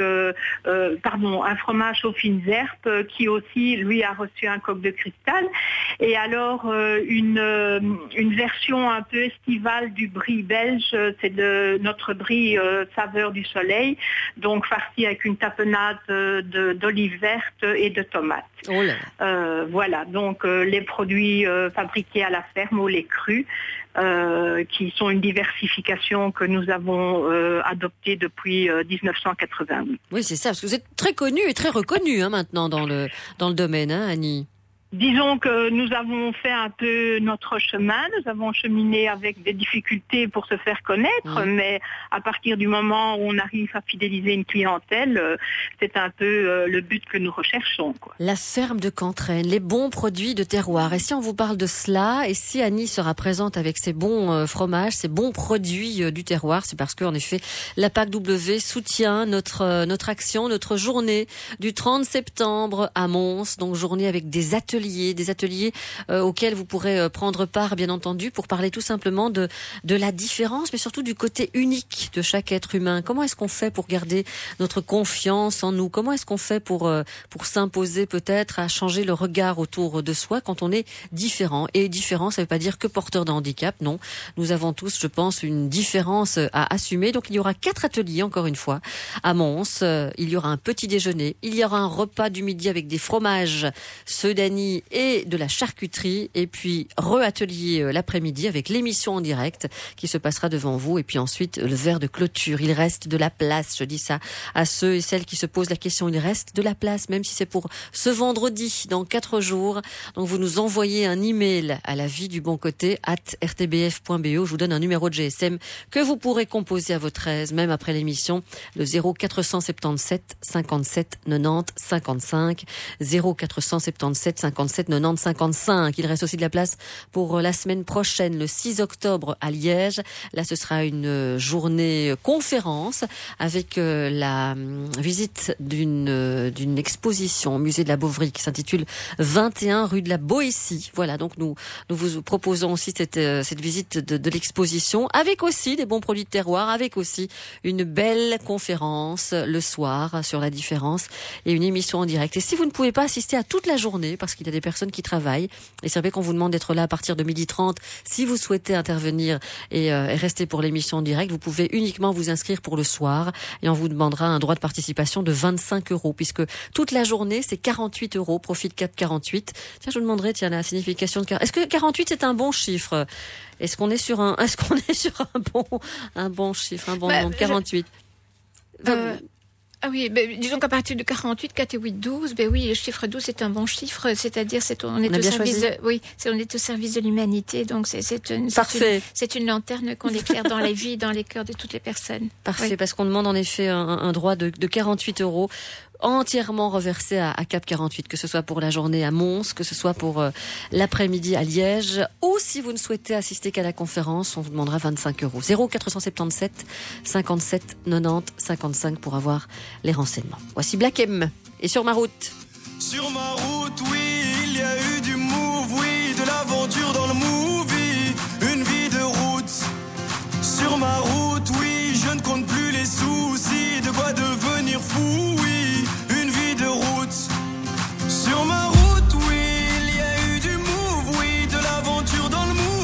fromage aux fines herbes qui aussi, lui, a reçu un coq de cristal. Et alors, une version un peu estivale du brie belge, c'est notre brie saveur du soleil, donc farci avec une tapenade d'olives vertes et de tomates. Oh là là. Voilà, donc les produits fabriqués à la ferme au lait cru, qui sont une diversification que nous avons adoptée depuis 1988. Oui, c'est ça, parce que vous êtes très connu et très reconnu maintenant dans le domaine, hein, Annie. Disons que nous avons fait un peu notre chemin, nous avons cheminé avec des difficultés pour se faire connaître, mais à partir du moment où on arrive à fidéliser une clientèle, c'est un peu le but que nous recherchons, quoi. La ferme de Cantraine, les bons produits de terroir. Et si on vous parle de cela, et si Annie sera présente avec ses bons fromages, ses bons produits du terroir, c'est parce qu'en effet, la PAC W soutient notre action, notre journée du 30 septembre à Mons, donc journée avec des ateliers auxquels vous pourrez prendre part, bien entendu, pour parler tout simplement de la différence, mais surtout du côté unique de chaque être humain. Comment est-ce qu'on fait pour garder notre confiance en nous ? Comment est-ce qu'on fait pour s'imposer peut-être à changer le regard autour de soi quand on est différent ? Et différent, ça ne veut pas dire que porteur de handicap, non. Nous avons tous, je pense, une différence à assumer. Donc il y aura 4 ateliers, encore une fois, à Mons. Il y aura un petit déjeuner, il y aura un repas du midi avec des fromages, ceux d'Annie et de la charcuterie, et puis re-atelier l'après-midi avec l'émission en direct qui se passera devant vous, et puis ensuite le verre de clôture. Il reste de la place, je dis ça à ceux et celles qui se posent la question, il reste de la place, même si c'est pour ce vendredi, dans 4 jours. Donc vous nous envoyez un email à la vie du bon côté @rtbf.be. Je vous donne un numéro de GSM que vous pourrez composer à votre aise, même après l'émission, le 0477 57 90 55, 0477 57 90 55. Il reste aussi de la place pour la semaine prochaine, le 6 octobre à Liège. Là, ce sera une journée conférence avec la visite d'une exposition au musée de la Bovry qui s'intitule 21 rue de la Boétie. Voilà, donc nous vous proposons aussi cette visite de l'exposition, avec aussi des bons produits de terroir, avec aussi une belle conférence le soir sur la différence et une émission en direct. Et si vous ne pouvez pas assister à toute la journée, parce qu'il y a des personnes qui travaillent, et c'est vrai qu'on vous demande d'être là à partir de 12h30, si vous souhaitez intervenir et rester pour l'émission en direct, vous pouvez uniquement vous inscrire pour le soir, et on vous demandera un droit de participation de 25 €, puisque toute la journée, c'est 48 €, profit de 4,48. Tiens, je vous demanderai, la signification de... Est-ce que 48, c'est un bon chiffre ? Est-ce qu'on est sur un bon chiffre, un bon nombre, 48 Ah oui, disons qu'à partir de 48, 4 et 8, 12, oui, le chiffre 12 c'est un bon chiffre, c'est-à-dire on est au service de l'humanité, donc c'est une lanterne qu'on éclaire dans la vie, dans les cœurs de toutes les personnes. Parfait, parce qu'on demande en effet un droit de 48 € entièrement reversé à Cap 48, que ce soit pour la journée à Mons, que ce soit pour l'après-midi à Liège, ou si vous ne souhaitez assister qu'à la conférence, on vous demandera 25 €. 0477 57 90 55 pour avoir les renseignements. Voici Black M et Sur ma route. Sur ma route, oui, il y a eu du move, oui, de l'aventure dans le movie, une vie de route. Sur ma route, oui, je ne compte plus les soucis, de quoi devenir fou, oui, une vie de route. Sur ma route, oui, il y a eu du move, oui, de l'aventure dans le move.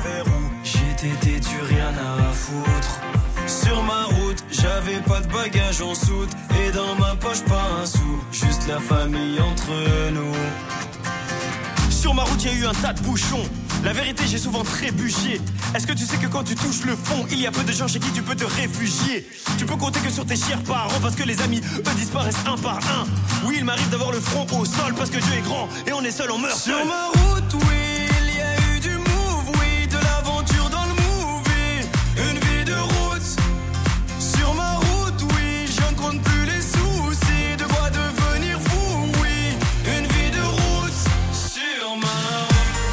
faire où j'étais têtu, rien à foutre. Sur ma route, j'avais pas de bagages en soute. Et dans ma poche, pas un sou, juste la famille entre nous. Sur ma route, il y a eu un tas de bouchons. La vérité, j'ai souvent trébuché. Est-ce que tu sais que quand tu touches le fond, il y a peu de gens chez qui tu peux te réfugier? Tu peux compter que sur tes chers parents, parce que les amis, eux, disparaissent un par un. Oui, il m'arrive d'avoir le front au sol, parce que Dieu est grand et on est seul, on meurt seul. Sur ma route, oui, il y a eu du move, oui, de l'aventure dans le movie. Une vie de route. Sur ma route, oui, je ne compte plus les soucis. De quoi devenir fou, oui. Une vie de route. Sur ma route.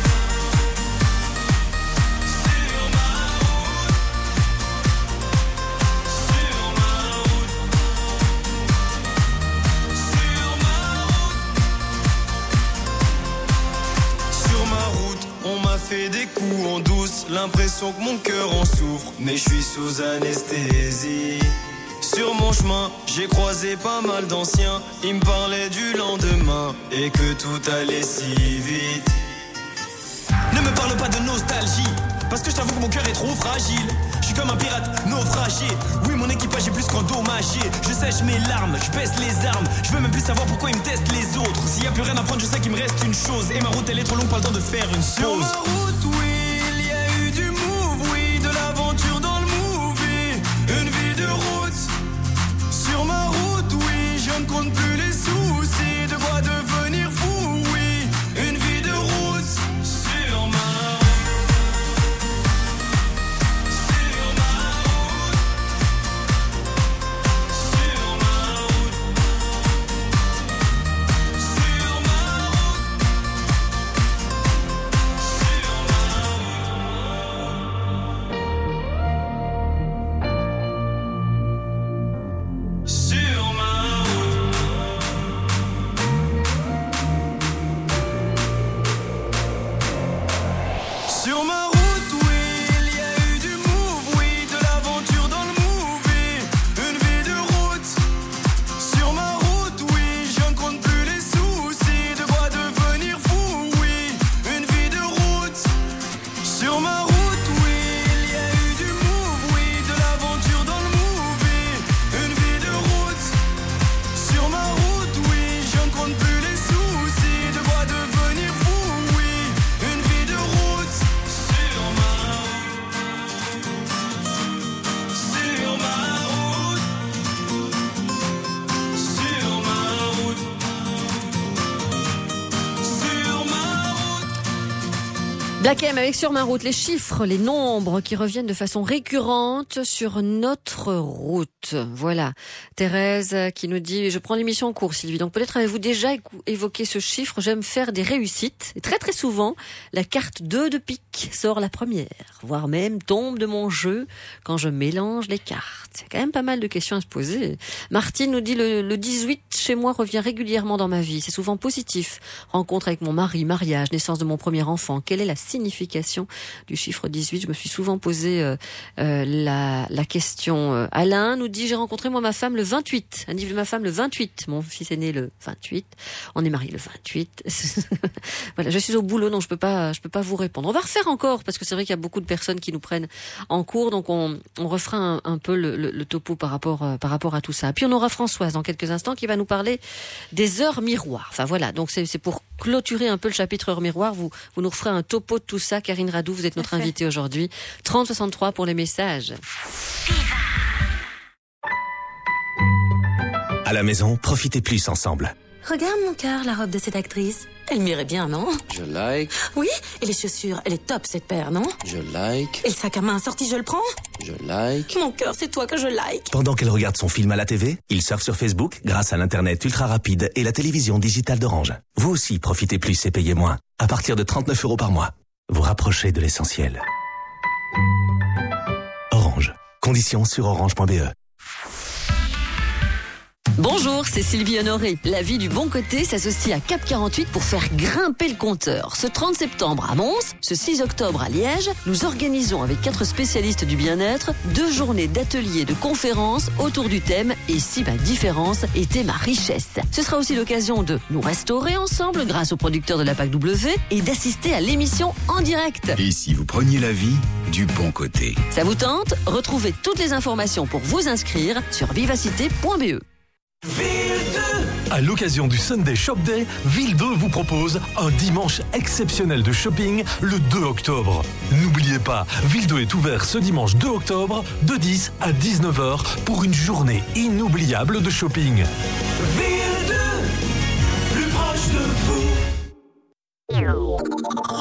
Fait des coups en douce, l'impression que mon cœur en souffre, mais je suis sous anesthésie. Sur mon chemin, j'ai croisé pas mal d'anciens, ils me parlaient du lendemain et que tout allait si vite. Ne me parle pas de nostalgie, parce que je t'avoue que mon cœur est trop fragile. Je suis comme un pirate naufragé. Oui, mon équipage est plus qu'endommagé. Je sèche mes larmes, je baisse les armes. Je veux même plus savoir pourquoi ils me testent les autres. S'il y a plus rien à prendre, je sais qu'il me reste une chose. Et ma route elle est trop longue, pas le temps de faire une sauce. Sur ma route, oui, il y a eu du move, oui, de l'aventure dans le movie. Une vie de route. Sur ma route, oui, je ne compte plus les soucis. De quoi devenir fou, oui. Une vie de route. Sur ma Black M avec Sur ma route, les chiffres, les nombres qui reviennent de façon récurrente sur notre route. Voilà. Thérèse qui nous dit, je prends l'émission en cours, Sylvie. Donc peut-être avez-vous déjà évoqué ce chiffre. J'aime faire des réussites. Et très très souvent, la carte 2 de pique sort la première, voire même tombe de mon jeu quand je mélange les cartes. Il y a quand même pas mal de questions à se poser. Martine nous dit, le 18 chez moi revient régulièrement dans ma vie. C'est souvent positif. Rencontre avec mon mari, mariage, naissance de mon premier enfant. Quelle est la signification du chiffre 18? Je me suis souvent posé la question. Alain nous dit, j'ai rencontré moi ma femme le 28. Anniv de ma femme le 28. Mon fils est né le 28. On est mariés le 28. Voilà, je suis au boulot, donc je peux pas vous répondre. On va refaire encore, parce que c'est vrai qu'il y a beaucoup de personnes qui nous prennent en cours, donc on refera un peu le topo par rapport à tout ça. Puis on aura Françoise dans quelques instants qui va nous parler des heures miroirs. Enfin voilà, donc c'est pour clôturer un peu le chapitre heures miroirs. Vous nous referez un topo de tout ça. Karine Radou, vous êtes notre invitée aujourd'hui. 3063 pour les messages. À la maison, profitez plus ensemble. Regarde mon cœur, la robe de cette actrice. Elle m'irait bien, non? Je like. Oui, et les chaussures, elle est top cette paire, non? Je like. Et le sac à main sorti, je le prends? Je like. Mon cœur, c'est toi que je like. Pendant qu'elle regarde son film à la TV, il surfe sur Facebook grâce à l'internet ultra rapide et la télévision digitale d'Orange. Vous aussi, profitez plus et payez moins. À partir de 39 € par mois. Vous rapprochez de l'essentiel. Orange. Conditions sur orange.be. Bonjour, c'est Sylvie Honoré. La vie du bon côté s'associe à Cap 48 pour faire grimper le compteur. Ce 30 septembre à Mons, ce 6 octobre à Liège, nous organisons avec 4 spécialistes du bien-être 2 journées d'ateliers, de conférences autour du thème « Et si ma différence était ma richesse ». Ce sera aussi l'occasion de nous restaurer ensemble grâce aux producteurs de la PAC W et d'assister à l'émission en direct. Et si vous preniez la vie du bon côté? Ça vous tente? Retrouvez toutes les informations pour vous inscrire sur vivacité.be. À l'occasion du Sunday Shop Day, Ville 2 vous propose un dimanche exceptionnel de shopping le 2 octobre. N'oubliez pas, Ville 2 est ouvert ce dimanche 2 octobre de 10 à 19h pour une journée inoubliable de shopping. Ville 2, plus proche de vous.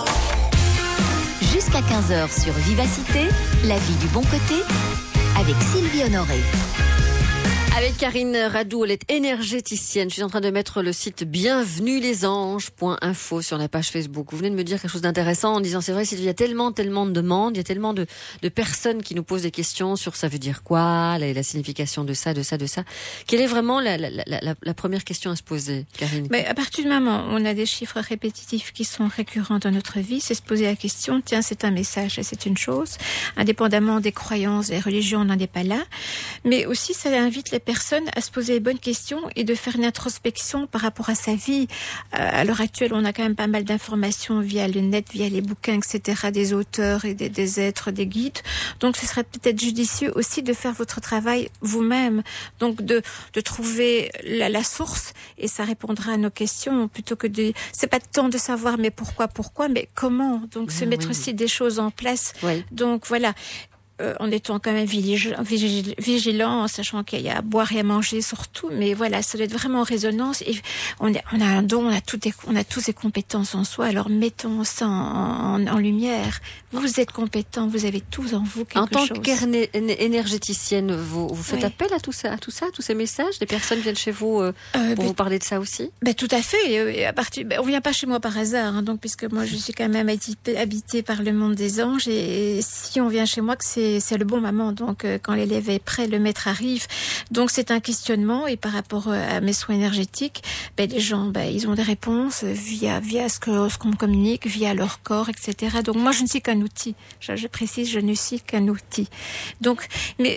Jusqu'à 15h sur Vivacité, la vie du bon côté, avec Sylvie Honoré. Avec Karine Radou, elle est énergéticienne. Je suis en train de mettre le site bienvenulesanges.info sur la page Facebook. Vous venez de me dire quelque chose d'intéressant en disant, c'est vrai Sylvie, il y a tellement de demandes, il y a tellement de personnes qui nous posent des questions sur ça veut dire quoi, la signification de ça. Quelle est vraiment la première question à se poser, Karine? Mais à partir du moment où on a des chiffres répétitifs qui sont récurrents dans notre vie, c'est se poser la question, tiens, c'est un message et c'est une chose, indépendamment des croyances, des religions, on n'en est pas là. Mais aussi, ça invite les personnes à se poser les bonnes questions et de faire une introspection par rapport à sa vie. À l'heure actuelle, on a quand même pas mal d'informations via le net, via les bouquins, etc., des auteurs et des êtres, des guides. Donc, ce serait peut-être judicieux aussi de faire votre travail vous-même. Donc, de trouver la source et ça répondra à nos questions plutôt que de... C'est pas tant de savoir mais pourquoi, mais comment. Donc, se mettre aussi des choses en place. Oui. Donc, voilà. En étant quand même vigilant, en sachant qu'il y a à boire et à manger surtout, mais voilà, ça doit être vraiment en résonance. Et on a un don, on a tous des compétences en soi. Alors mettons ça en lumière. Vous êtes compétents, vous avez tous en vous quelque chose. En tant qu'énergéticienne, vous faites appel à tout ça, tous ces messages. Des personnes viennent chez vous pour vous parler de ça aussi. Tout à fait. On vient pas chez moi par hasard, hein, donc puisque moi je suis quand même habitée par le monde des anges. Et si on vient chez moi, que c'est le bon moment. Donc, quand l'élève est prêt, le maître arrive. Donc, c'est un questionnement. Et par rapport à mes soins énergétiques, les gens, ils ont des réponses via ce qu'on me communique, via leur corps, etc. Donc, moi, je ne suis qu'un outil. Je précise, je ne suis qu'un outil. Donc,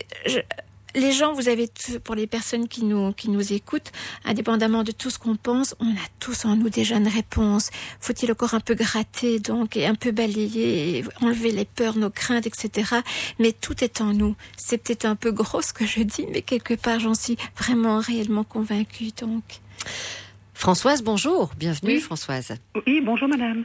les gens, vous avez, pour les personnes qui nous écoutent, indépendamment de tout ce qu'on pense, on a tous en nous déjà une réponse. Faut-il encore un peu gratter, donc, et un peu balayer, enlever les peurs, nos craintes, etc. Mais tout est en nous. C'est peut-être un peu gros ce que je dis, mais quelque part, j'en suis vraiment réellement convaincue, donc. Françoise, bonjour. Bienvenue, oui. Françoise. Oui, bonjour madame.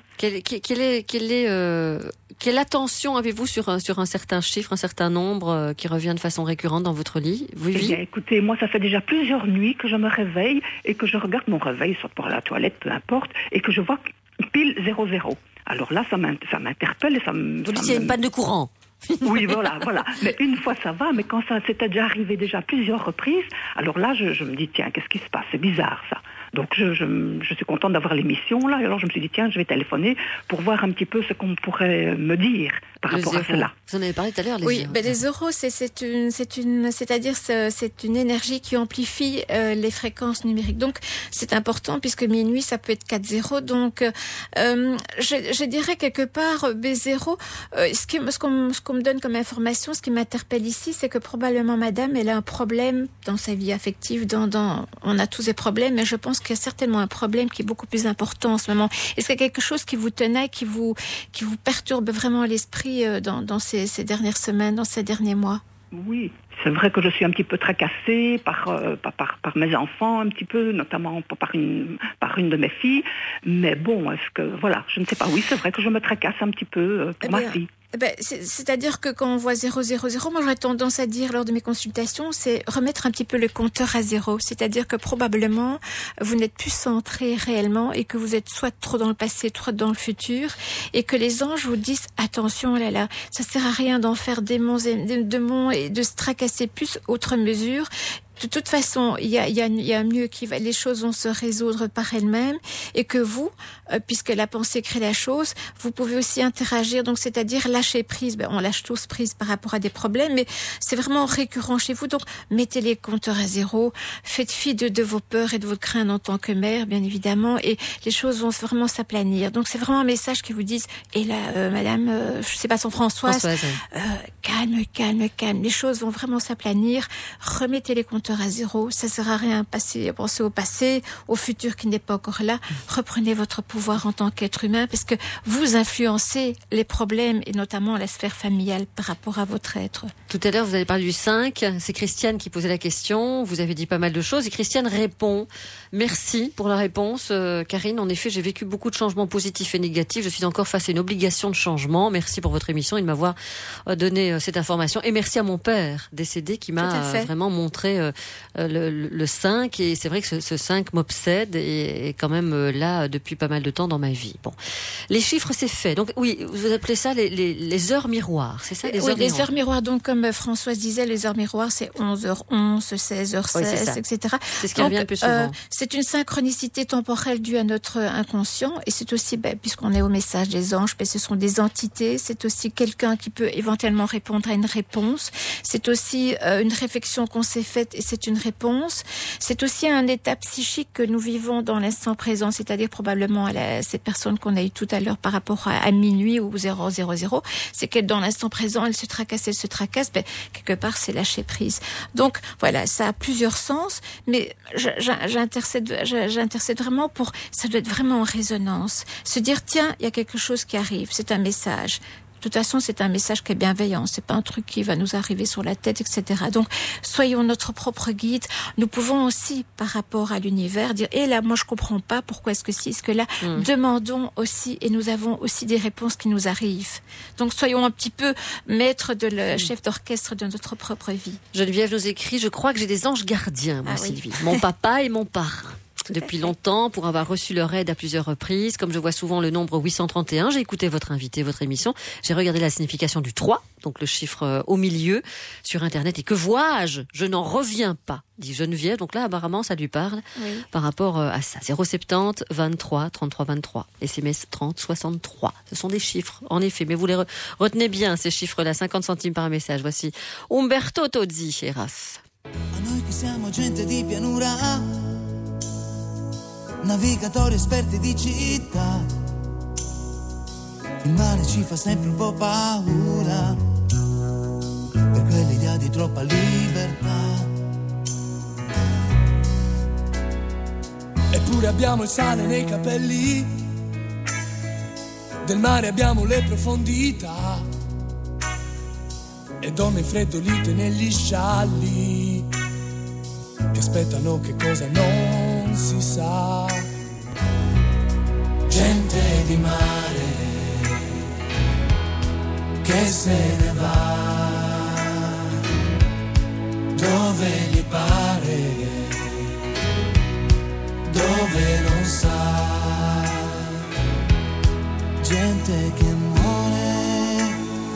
Quelle attention avez-vous sur un certain chiffre, un certain nombre qui revient de façon récurrente dans votre lit? Oui. Eh bien, écoutez, moi, ça fait déjà plusieurs nuits que je me réveille et que je regarde mon réveil, soit pour la toilette, peu importe, et que je vois pile 00. Alors là, ça m'interpelle et ça me... Vous dites qu'il y a une panne de courant. Oui, voilà. Mais une fois ça va, mais quand ça s'était déjà arrivé déjà plusieurs reprises, alors là, je me dis, tiens, qu'est-ce qui se passe? C'est bizarre, ça. Donc, je suis contente d'avoir l'émission, là, et alors je me suis dit, tiens, je vais téléphoner pour voir un petit peu ce qu'on pourrait me dire par rapport à cela. Vous en avez parlé tout à l'heure, les zéros. Oui, les zéros, c'est une énergie qui amplifie les fréquences numériques. Donc, c'est important, puisque minuit, ça peut être 4-0. Donc, je dirais quelque part, B0, ce qu'on me donne comme information, ce qui m'interpelle ici, c'est que probablement madame, elle a un problème dans sa vie affective, on a tous des problèmes, mais je pense qu'il y a certainement un problème qui est beaucoup plus important en ce moment. Est-ce qu'il y a quelque chose qui vous tenait, qui vous perturbe vraiment l'esprit dans ces dernières semaines, dans ces derniers mois? Oui, c'est vrai que je suis un petit peu tracassée par mes enfants, un petit peu, notamment par une de mes filles. Mais bon, je ne sais pas. Oui, c'est vrai que je me tracasse un petit peu pour ma fille. C'est-à-dire que quand on voit 000, moi j'aurais tendance à dire lors de mes consultations, c'est remettre un petit peu le compteur à zéro. C'est-à-dire que probablement vous n'êtes plus centré réellement et que vous êtes soit trop dans le passé, trop dans le futur, et que les anges vous disent attention, là, ça sert à rien d'en faire démons et de se tracasser plus outre mesure. de toute façon, il y a mieux les choses vont se résoudre par elles-mêmes et que vous, puisque la pensée crée la chose, vous pouvez aussi interagir, donc c'est-à-dire lâcher prise. On lâche tous prise par rapport à des problèmes, mais c'est vraiment récurrent chez vous. Donc, mettez les compteurs à zéro, faites fi de vos peurs et de vos craintes en tant que mère, bien évidemment, et les choses vont vraiment s'aplanir. Donc, c'est vraiment un message qui vous dise, et là, madame, je sais pas, Françoise, calme. Les choses vont vraiment s'aplanir. Remettez les compteurs à zéro. Ça sert à rien penser au passé, au futur qui n'est pas encore là. Reprenez votre pouvoir en tant qu'être humain parce que vous influencez les problèmes et notamment la sphère familiale par rapport à votre être. Tout à l'heure, vous avez parlé du 5. C'est Christiane qui posait la question. Vous avez dit pas mal de choses et Christiane répond. Merci pour la réponse, Karine. En effet, j'ai vécu beaucoup de changements positifs et négatifs. Je suis encore face à une obligation de changement. Merci pour votre émission et de m'avoir donné cette information. Et merci à mon père décédé qui m'a vraiment montré le 5. Et c'est vrai que ce 5 m'obsède et est quand même là depuis pas mal de temps dans ma vie. Bon, les chiffres, c'est fait. Donc oui, vous appelez ça les heures miroirs, c'est ça, les heures miroirs. Donc comme Françoise disait, les heures miroirs, c'est 11h11, 16h16, etc. C'est ce qui revient le plus souvent. C'est une synchronicité temporelle due à notre inconscient et c'est aussi, puisqu'on est au message des anges, ce sont des entités, c'est aussi quelqu'un qui peut éventuellement répondre à une réponse. C'est aussi une réflexion qu'on s'est faite et c'est une réponse. C'est aussi un état psychique que nous vivons dans l'instant présent, c'est-à-dire probablement à ces personnes qu'on a eues tout à l'heure par rapport à minuit ou 000, c'est qu'elle dans l'instant présent, elle se tracasse, quelque part c'est lâcher prise. Donc voilà, ça a plusieurs sens, mais j'intercède vraiment pour, ça doit être vraiment en résonance. Se dire, tiens, il y a quelque chose qui arrive, c'est un message. De toute façon, c'est un message qui est bienveillant. C'est pas un truc qui va nous arriver sur la tête, etc. Donc, soyons notre propre guide. Nous pouvons aussi, par rapport à l'univers, dire, là, moi, je comprends pas pourquoi est-ce que si, est-ce que là, demandons aussi, et nous avons aussi des réponses qui nous arrivent. Donc, soyons un petit peu maîtres chef d'orchestre de notre propre vie. Geneviève nous écrit, je crois que j'ai des anges gardiens, moi, Sylvie. Mon papa et mon parrain. Depuis longtemps, pour avoir reçu leur aide à plusieurs reprises. Comme je vois souvent le nombre 831, j'ai écouté votre émission. J'ai regardé la signification du 3, donc le chiffre au milieu, sur Internet. Et que vois-je ? Je n'en reviens pas, dit Geneviève. Donc là, apparemment, ça lui parle par rapport à ça. 070 23 33 23. SMS 30 63. Ce sont des chiffres, en effet. Mais vous les retenez bien, ces chiffres-là. 50 centimes par message. Voici Umberto Tozzi et Raph. Navigatori esperti di città, il mare ci fa sempre un po' paura per quell'idea di troppa libertà. Eppure abbiamo il sale nei capelli, del mare abbiamo le profondità e donne freddolite negli scialli che aspettano che cosa non si sa. Gente di mare che se ne va dove gli pare, dove non sa. Gente che muore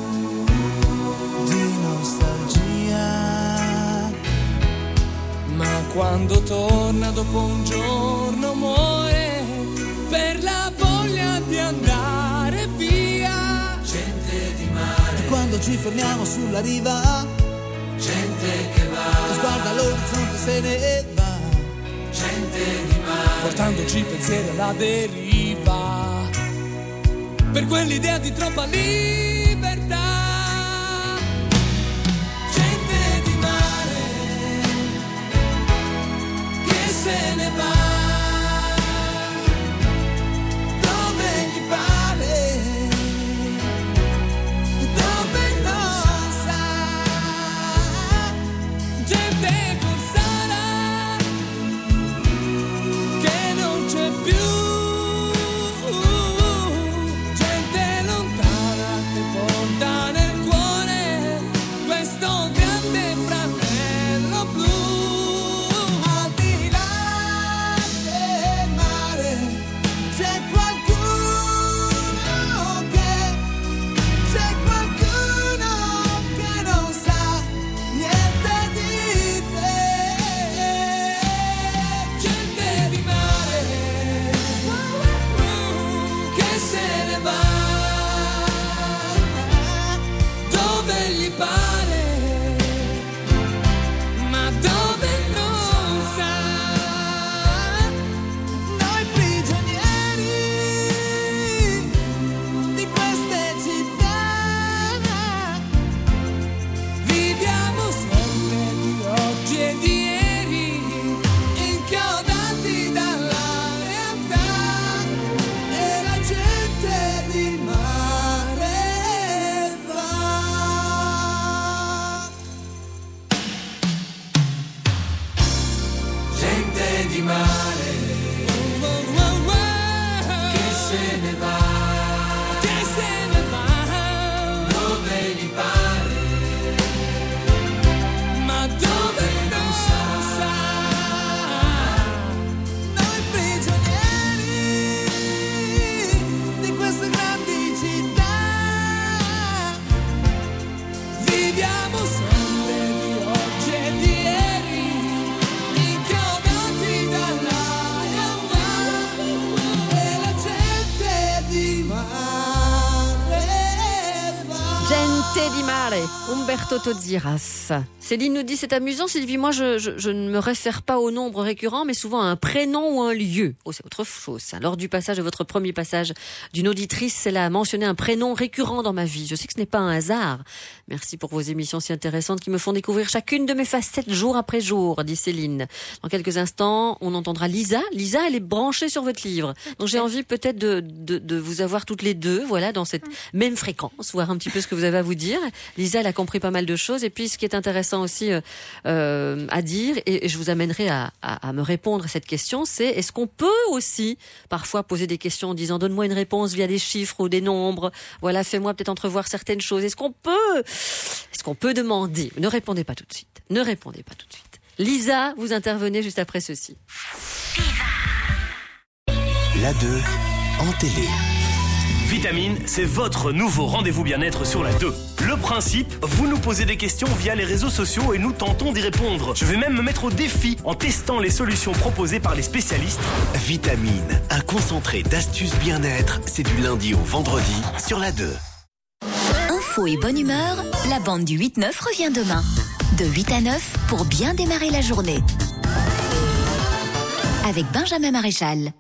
di nostalgia, ma quando torna dopo un giorno muore per la voglia di andare via. Gente di mare. E quando ci fermiamo sulla riva, gente che va, sguarda l'orizzonte se ne va. Gente di mare, portandoci pensieri alla deriva, per quell'idea di troppa libertà. Gente di mare che se ne va dove gli pare, dove non sa. Gente corsara che non c'è più, gente lontana che porta pare, ma dove non sa. Noi prigionieri di queste città, viviamo sempre di oggi e di ieri, inchiodati dalla realtà, e la gente di mare va. Gente di mare che se ne va, dove gli pare, ma dove non sa. Noi prigionieri di queste grandi città, viviamo sempre di oggi e di ieri, inchiodati dalla realtà, e la gente di mare va. Gente di mare, Umberto Tozziras. Céline nous dit, c'est amusant Sylvie, moi je ne me réfère pas au nombre récurrent, mais souvent à un prénom ou un lieu. Oh, c'est autre chose. Lors du passage de votre premier passage d'une auditrice, elle a mentionné un prénom récurrent dans ma vie. Je sais que ce n'est pas un hasard. Merci pour vos émissions si intéressantes qui me font découvrir chacune de mes facettes jour après jour, dit Céline. Dans quelques instants, on entendra Lisa. Lisa, elle est branchée sur votre livre. Donc j'ai envie peut-être de vous avoir toutes les deux, voilà, dans cette même fréquence, voir un petit peu ce que vous avez à vous dire. Lisa, elle a compris pas mal de choses. Et puis, ce qui est intéressant aussi à dire, et je vous amènerai à me répondre à cette question, c'est est-ce qu'on peut aussi parfois poser des questions en disant donne-moi une réponse via des chiffres ou des nombres, voilà, fais-moi peut-être entrevoir certaines choses. Est-ce qu'on peut demander? Ne répondez pas tout de suite. Ne répondez pas tout de suite. Lisa, vous intervenez juste après ceci. La 2 en télé. Vitamine, c'est votre nouveau rendez-vous bien-être sur la 2. Le principe, vous nous posez des questions via les réseaux sociaux et nous tentons d'y répondre. Je vais même me mettre au défi en testant les solutions proposées par les spécialistes. Vitamine, un concentré d'astuces bien-être, c'est du lundi au vendredi sur la 2. Info et bonne humeur, la bande du 8-9 revient demain. De 8 à 9 pour bien démarrer la journée. Avec Benjamin Maréchal.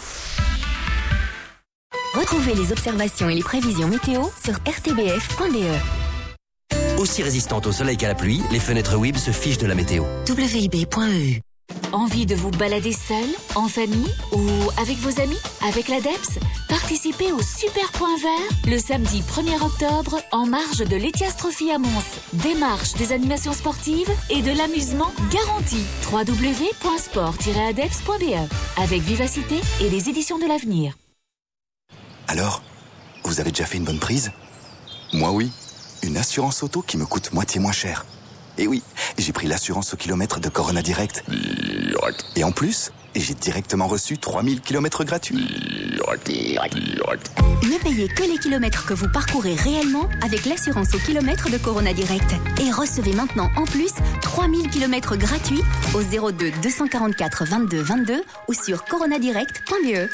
Retrouvez les observations et les prévisions météo sur rtbf.be. Aussi résistantes au soleil qu'à la pluie, les fenêtres WIB se fichent de la météo. WIB.eu. Envie de vous balader seul, en famille ou avec vos amis? Avec l'ADEPS, participez au Super Point Vert le samedi 1er octobre en marge de l'Etias Trophy à Mons. Démarche, des animations sportives et de l'amusement garanti. www.sport-adeps.be avec Vivacité et les éditions de l'avenir. Alors, vous avez déjà fait une bonne prise? Moi oui, une assurance auto qui me coûte moitié moins cher. Et oui, j'ai pris l'assurance au kilomètre de Corona Direct. Et en plus, j'ai directement reçu 3000 km gratuits. Ne payez que les kilomètres que vous parcourez réellement avec l'assurance au kilomètre de Corona Direct. Et recevez maintenant en plus 3000 km gratuits au 02 244 22 22 ou sur coronadirect.be.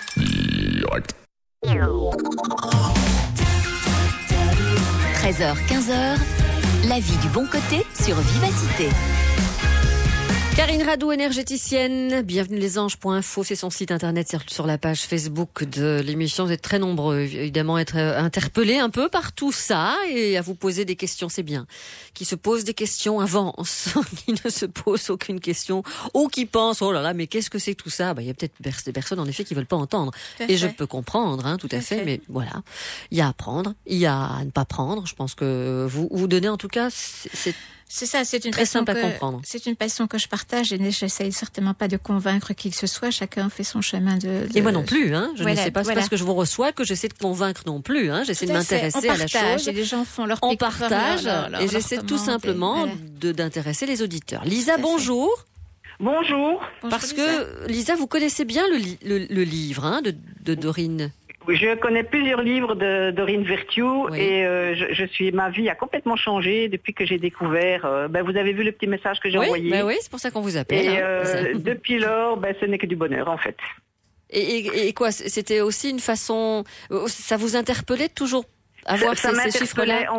13h, 15h, la vie du bon côté sur Vivacité. Karine Radou, énergéticienne, bienvenue lesanges.info, c'est son site internet sur la page Facebook de l'émission. Vous êtes très nombreux, évidemment, à être interpellés un peu par tout ça et à vous poser des questions, c'est bien. Qui se posent des questions avance, qui ne se posent aucune question, ou qui pensent, oh là là, mais qu'est-ce que c'est que tout ça? Il y a peut-être des personnes, en effet, qui veulent pas entendre. Et je peux comprendre, tout à fait, mais voilà. Il y a à prendre, il y a à ne pas prendre. Je pense que vous donnez, en tout cas, c'est ça, c'est une très simple à comprendre. C'est une passion que je partage et j'essaye certainement pas de convaincre qui que ce soit. Chacun fait son chemin de... Et moi non plus, Je ne sais pas, c'est parce que je vous reçois que j'essaie de convaincre non plus, J'essaie de m'intéresser à la chose. Et les gens font leur on partage et j'essaie tout simplement d'intéresser les auditeurs. Lisa, bonjour. Bonjour. Parce que Lisa, vous connaissez bien le livre, de Dorine. Je connais plusieurs livres de Dorine Virtue et ma vie a complètement changé depuis que j'ai découvert. Vous avez vu le petit message que j'ai envoyé. Oui, c'est pour ça qu'on vous appelle. Et depuis lors, ce n'est que du bonheur en fait. Et quoi, c'était aussi une façon. Ça vous interpellait de toujours avoir ces chiffres-là?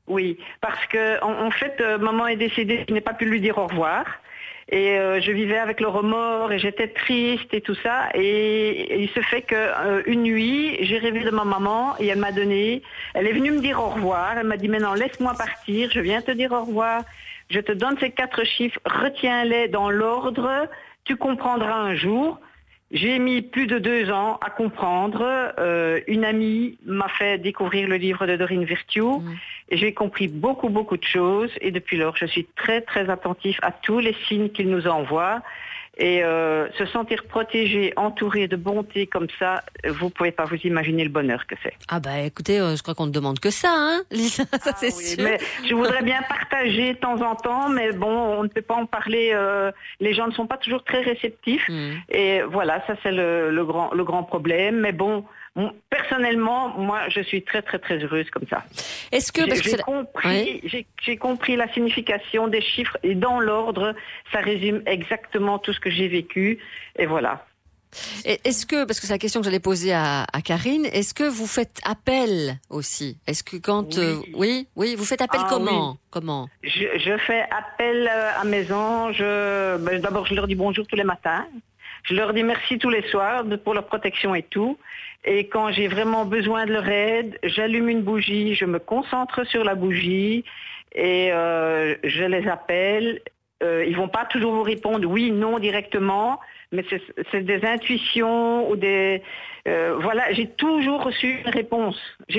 Oui, parce que en fait, maman est décédée, je n'ai pas pu lui dire au revoir. Et je vivais avec le remords et j'étais triste et tout ça. Et il se fait que une nuit, j'ai rêvé de ma maman et elle est venue me dire au revoir. Elle m'a dit maintenant laisse-moi partir, je viens te dire au revoir. Je te donne ces 4 chiffres, retiens-les dans l'ordre, tu comprendras un jour. J'ai mis plus de 2 ans à comprendre. Une amie m'a fait découvrir le livre de Dorine Virtue. Et j'ai compris beaucoup de choses. Et depuis lors, je suis très, très attentif à tous les signes qu'il nous envoie. Et se sentir protégé, entouré de bonté comme ça, vous pouvez pas vous imaginer le bonheur que c'est. Ah bah écoutez, je crois qu'on ne demande que ça, hein, Lisa, ça c'est sûr. Mais je voudrais bien partager de temps en temps, mais bon, on ne peut pas en parler. Les gens ne sont pas toujours très réceptifs. Et voilà, ça c'est le grand problème. Mais bon, personnellement, moi, je suis très très très heureuse comme ça. Est-ce que j'ai compris la signification des chiffres et dans l'ordre, ça résume exactement tout ce que j'ai vécu. Et voilà. Est-ce que, parce que c'est la question que j'allais poser à Karine, est-ce que vous faites appel aussi? Est-ce que quand oui, vous faites appel comment Je fais appel à mes anges. D'abord, je leur dis bonjour tous les matins. Je leur dis merci tous les soirs pour leur protection et tout. Et quand j'ai vraiment besoin de leur aide, j'allume une bougie, je me concentre sur la bougie et je les appelle. Ils vont pas toujours vous répondre oui, non directement, mais c'est des intuitions ou des... voilà, j'ai toujours reçu une réponse.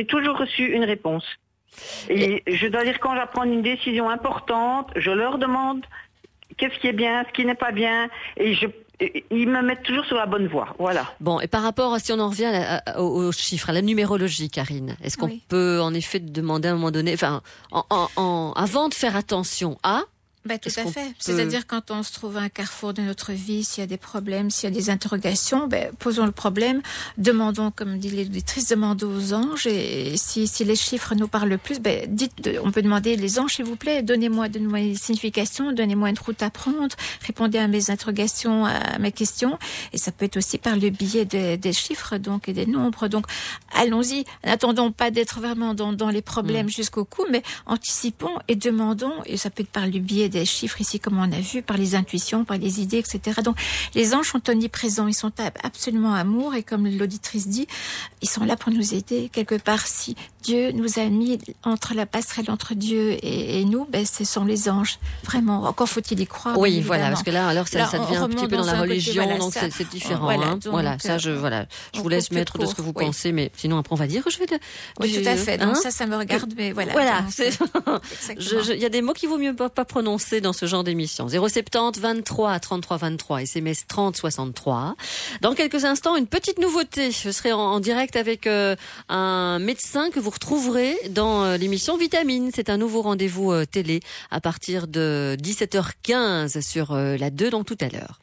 Et je dois dire, quand j'apprends une décision importante, je leur demande qu'est-ce qui est bien, ce qui n'est pas bien, et ils me mettent toujours sur la bonne voie, voilà. Bon, et par rapport, si on en revient aux chiffres, à la numérologie, Karine, est-ce qu'on peut en effet demander à un moment donné, enfin, avant de faire attention à... Tout à fait. C'est-à-dire quand on se trouve à un carrefour de notre vie, s'il y a des problèmes, s'il y a des interrogations, posons le problème, demandons, comme dit l'auditrice, demandons aux anges, et si les chiffres nous parlent le plus, on peut demander les anges, s'il vous plaît, donnez-moi des significations, donnez-moi une route à prendre, répondez à mes interrogations, à mes questions, et ça peut être aussi par le biais des chiffres, donc, et des nombres. Donc, allons-y, n'attendons pas d'être vraiment dans les problèmes jusqu'au cou, mais anticipons et demandons, et ça peut être par le biais des chiffres ici, comme on a vu, par les intuitions, par les idées, etc. Donc, les anges sont omniprésents, ils sont absolument amour, et comme l'auditrice dit, ils sont là pour nous aider. Quelque part, si Dieu nous a mis entre la passerelle entre Dieu et nous, ce sont les anges. Vraiment, encore faut-il y croire. Oui, voilà, parce que là, alors ça devient un petit peu dans la religion, donc c'est différent. Je vous laisse mettre de ce que vous pensez, mais sinon après on va dire que je vais oui, tout à fait. Donc ça me regarde, mais voilà. Voilà, il y a des mots qu'il vaut mieux pas prononcer dans ce genre d'émission. 070 23 33 23, SMS 30 63. Dans quelques instants, une petite nouveauté. Je serai en direct avec un médecin que vous retrouverez dans l'émission Vitamine. C'est un nouveau rendez-vous télé à partir de 17h15 sur la 2, donc tout à l'heure.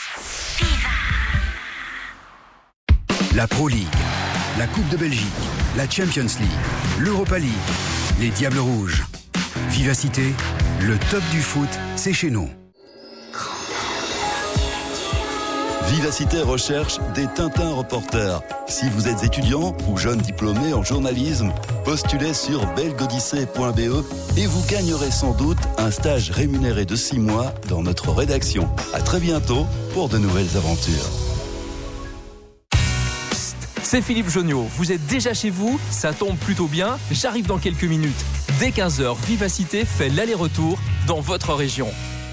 La Pro League, la Coupe de Belgique, la Champions League, l'Europa League, les Diables Rouges. Vivacité, le top du foot, c'est chez nous. Vivacité recherche des Tintins reporters. Si vous êtes étudiant ou jeune diplômé en journalisme, postulez sur belgodissée.be et vous gagnerez sans doute un stage rémunéré de 6 mois dans notre rédaction. À très bientôt pour de nouvelles aventures. C'est Philippe Jonniot. Vous êtes déjà chez vous, ça tombe plutôt bien. J'arrive dans quelques minutes. Dès 15h, Vivacité fait l'aller-retour dans votre région.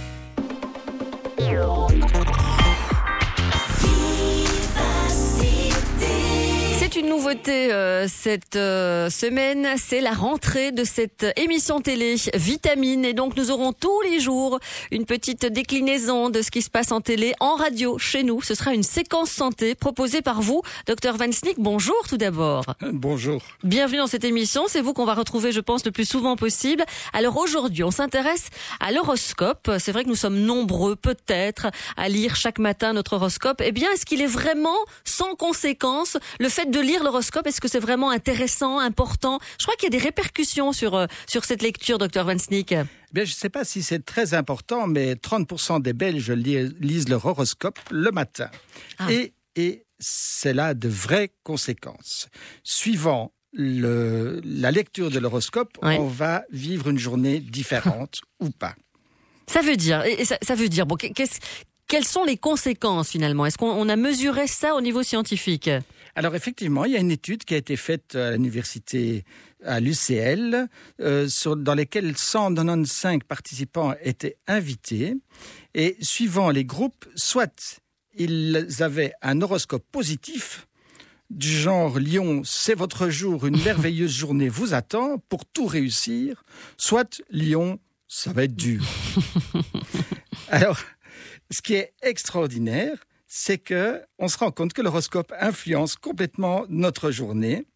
C'est une nouveauté cette semaine, c'est la rentrée de cette émission télé Vitamine, et donc nous aurons tous les jours une petite déclinaison de ce qui se passe en télé, en radio, chez nous. Ce sera une séquence santé proposée par vous, Dr Van Snick. Bonjour tout d'abord. Bonjour. Bienvenue dans cette émission, c'est vous qu'on va retrouver, je pense, le plus souvent possible. Alors aujourd'hui, on s'intéresse à l'horoscope. C'est vrai que nous sommes nombreux peut-être à lire chaque matin notre horoscope. Eh bien, est-ce qu'il est vraiment sans conséquence le fait de lire l'horoscope? Est-ce que c'est vraiment intéressant, important? Je crois qu'il y a des répercussions sur cette lecture, Dr Van Snick. Bien, je ne sais pas si c'est très important, mais 30% des Belges lisent leur horoscope le matin. Et c'est là de vraies conséquences. Suivant la lecture de l'horoscope, on va vivre une journée différente ou pas. Ça veut dire, bon, quelles sont les conséquences finalement? Est-ce qu'on a mesuré ça au niveau scientifique? Alors effectivement, il y a une étude qui a été faite à l'université, à l'UCL, dans laquelle 195 participants étaient invités. Et suivant les groupes, soit ils avaient un horoscope positif, du genre Lion, c'est votre jour, une merveilleuse journée vous attend pour tout réussir, soit Lion, ça va être dur. Alors, ce qui est extraordinaire, c'est que on se rend compte que l'horoscope influence complètement notre journée.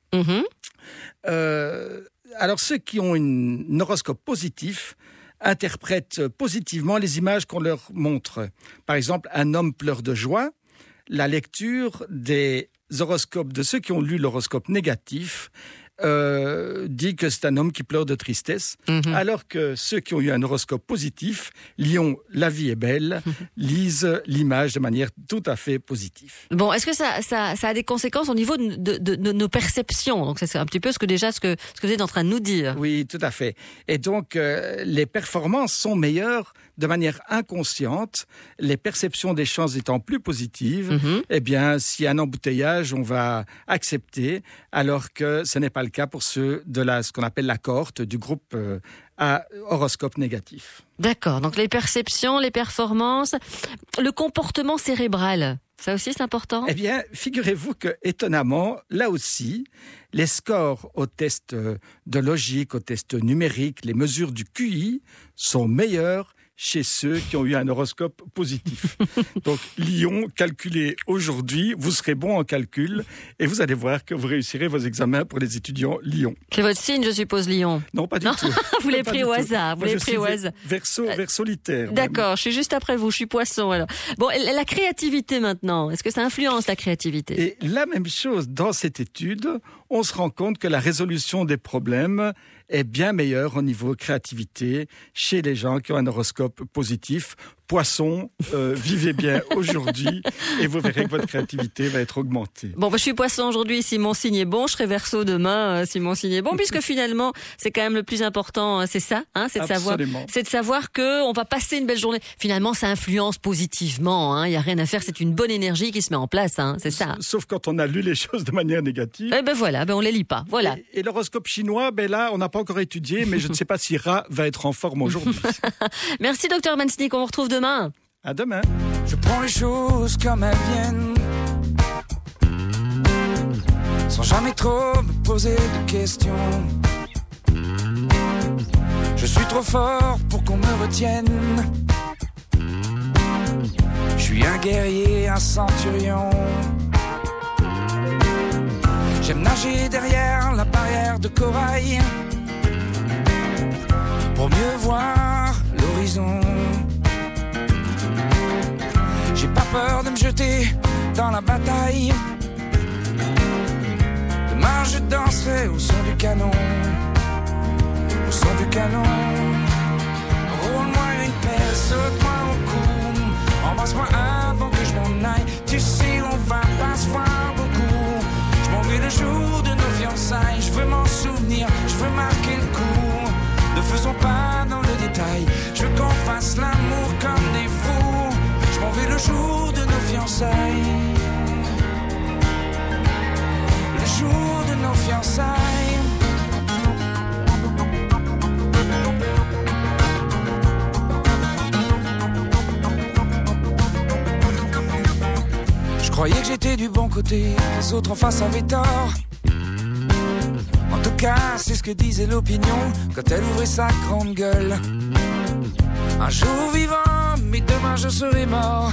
Alors, ceux qui ont un horoscope positif interprètent positivement les images qu'on leur montre. Par exemple, un homme pleure de joie. La lecture des horoscopes de ceux qui ont lu l'horoscope négatif dit que c'est un homme qui pleure de tristesse, alors que ceux qui ont eu un horoscope positif, Lion, la vie est belle, lisent l'image de manière tout à fait positive. Bon, est-ce que ça a des conséquences au niveau de nos perceptions? Donc c'est un petit peu ce que vous êtes en train de nous dire. Oui, tout à fait. Et donc les performances sont meilleures de manière inconsciente, les perceptions des chances étant plus positives. Eh bien, s'il y a un embouteillage, on va accepter, alors que ce n'est pas le cas pour ceux de ce qu'on appelle la cohorte du groupe à horoscope négatif. D'accord, donc les perceptions, les performances, le comportement cérébral, ça aussi c'est important? Eh bien, figurez-vous que, étonnamment, là aussi, les scores aux tests de logique, aux tests numériques, les mesures du QI sont meilleurs chez ceux qui ont eu un horoscope positif. Donc, Lion, calculez aujourd'hui, vous serez bon en calcul et vous allez voir que vous réussirez vos examens pour les étudiants Lion. C'est votre signe, je suppose, Lion? Non, pas du tout. Vous l'avez pris au hasard. Vous l'avez pris au hasard. Verseau solitaire. D'accord, je suis juste après vous, je suis Poisson alors. Bon, la créativité maintenant, est-ce que ça influence la créativité? Et la même chose dans cette étude, on se rend compte que la résolution des problèmes est bien meilleure au niveau créativité chez les gens qui ont un horoscope positif. Poisson, vivez bien aujourd'hui et vous verrez que votre créativité va être augmentée. Bon, je suis Poisson aujourd'hui, si mon signe est bon, je serai Verseau demain, si mon signe est bon, puisque finalement, c'est quand même le plus important, c'est ça, c'est de savoir que on va passer une belle journée. Finalement, ça influence positivement, il y a rien à faire, c'est une bonne énergie qui se met en place, c'est ça. Sauf quand on a lu les choses de manière négative. On les lit pas, voilà. Et l'horoscope chinois, là, on n'a pas encore étudié, mais je ne sais pas si Ra va être en forme aujourd'hui. Merci, Dr Mansnick, on vous retrouve demain. À demain. Je prends les choses comme elles viennent, sans jamais trop me poser de questions. Je suis trop fort pour qu'on me retienne. Je suis un guerrier, un centurion. J'aime nager derrière la barrière de corail pour mieux voir l'horizon. J'ai pas peur de me jeter dans la bataille. Demain je danserai au son du canon. Au son du canon. Roule-moi une pelle, saute-moi au cou. Embrasse-moi avant que je m'en aille. Tu sais on va pas se voir beaucoup. Je m'en vais le jour de nos fiançailles. Je veux m'en souvenir, je veux marquer le coup. Ne faisons pas dans le détail. Je veux qu'on fasse l'amour comme des fous. Je m'en vais le jour de nos fiançailles. Le jour de nos fiançailles. Je croyais que j'étais du bon côté, les autres en face avaient tort. En tout cas, c'est ce que disait l'opinion quand elle ouvrait sa grande gueule. Un jour vivant, mais demain je serai mort.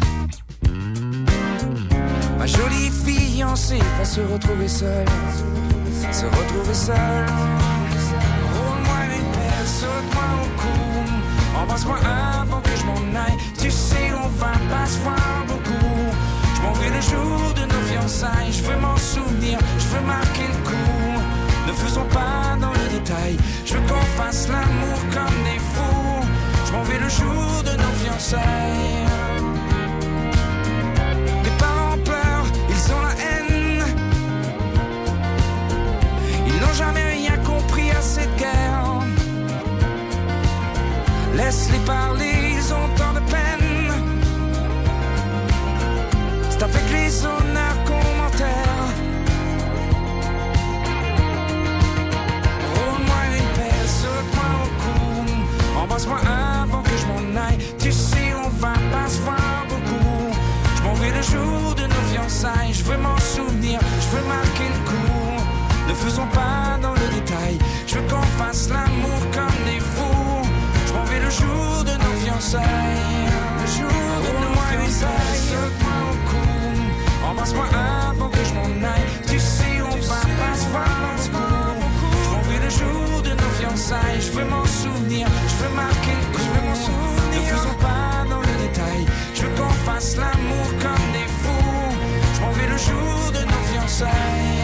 Ma jolie fiancée va se retrouver seule. Se retrouver seule. Roule-moi une pelle, saute-moi au cou. Embrasse-moi avant que je m'en aille. Tu sais, on va pas se voir beaucoup. Je m'en vais le jour de nos fiançailles. Je veux m'en souvenir, je veux marquer le coup. Ne faisons pas dans le détail. Je veux qu'on fasse l'amour comme des fous. Je m'en vais le jour de nos fiançailles. Les parents pleurent, ils ont la haine. Ils n'ont jamais Laisse-les parler, ils ont tant de peine. C'est avec les honneurs commentaires. Roule-moi une pelle, saute-moi au cou. Embrasse-moi avant que je m'en aille. Tu sais, on va pas se voir beaucoup. Je m'en vais le jour de nos fiançailles. Je veux m'en souvenir, je veux marquer le coup. Ne faisons pas dans le détail. Je veux qu'on fasse l'amour comme des fous. Je m'en vais le jour de nos fiançailles. Le jour de nos fiançailles. Saute-moi au cou. Embrasse-moi avant que je m'en aille. Tu sais, on va pas se voir beaucoup. Je m'en vais le jour de nos fiançailles. Je veux m'en souvenir, je veux marquer le coup. Je veux m'en souvenir. Ne faisons pas dans le détail. Je veux qu'on fasse l'amour comme des fous. Je m'en vais le jour de nos fiançailles.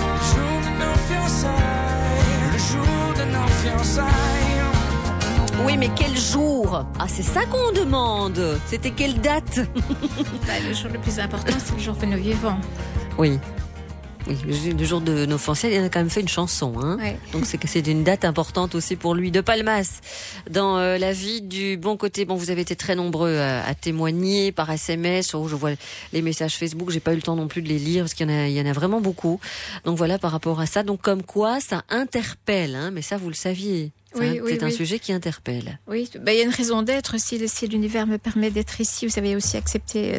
Le jour de nos fiançailles. Oui, mais quel jour? Ah, c'est ça qu'on demande. C'était quelle date? Le jour le plus important, c'est le jour que nous vivons. Oui. Oui, le jour de nos fiançailles, il a quand même fait une chanson. Hein. Ouais. Donc c'est une date importante aussi pour lui. De Palmas, dans la vie du bon côté. Bon, vous avez été très nombreux à témoigner par SMS. Je vois les messages Facebook. J'ai pas eu le temps non plus de les lire parce qu'il y en a vraiment beaucoup. Donc voilà, par rapport à ça. Donc comme quoi, ça interpelle. Hein, mais ça, vous le saviez. C'est un sujet qui interpelle. Oui, il y a une raison d'être. Si l'univers me permet d'être ici, vous avez aussi accepté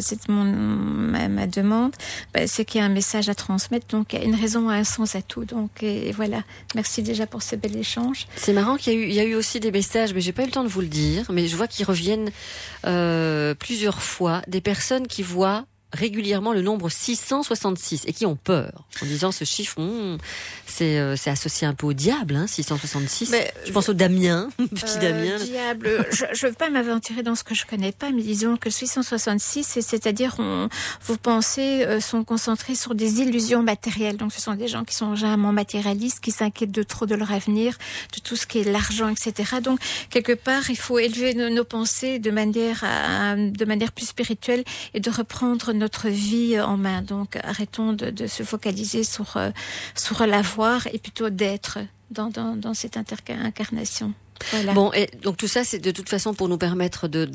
ma demande, c'est qu'il y a un message à transmettre. Donc, il y a une raison, un sens à tout. Donc, et voilà. Merci déjà pour ce bel échange. C'est marrant qu'il y a eu aussi des messages, mais j'ai pas eu le temps de vous le dire. Mais je vois qu'ils reviennent plusieurs fois. Des personnes qui voient régulièrement le nombre 666 et qui ont peur en disant ce chiffre c'est associé un peu au diable, hein, 666. Je pense au Damien, petit Damien. Diable, je veux pas m'aventurer dans ce que je connais pas, mais disons que 666, c'est-à-dire vos pensées sont concentrées sur des illusions matérielles. Donc ce sont des gens qui sont généralement matérialistes, qui s'inquiètent de trop de leur avenir, de tout ce qui est l'argent, etc. Donc quelque part, il faut élever nos pensées de manière plus spirituelle et de reprendre notre vie en main. Donc arrêtons de se focaliser sur l'avoir et plutôt d'être dans cette incarnation. Voilà. Bon, et donc tout ça, c'est de toute façon pour nous permettre de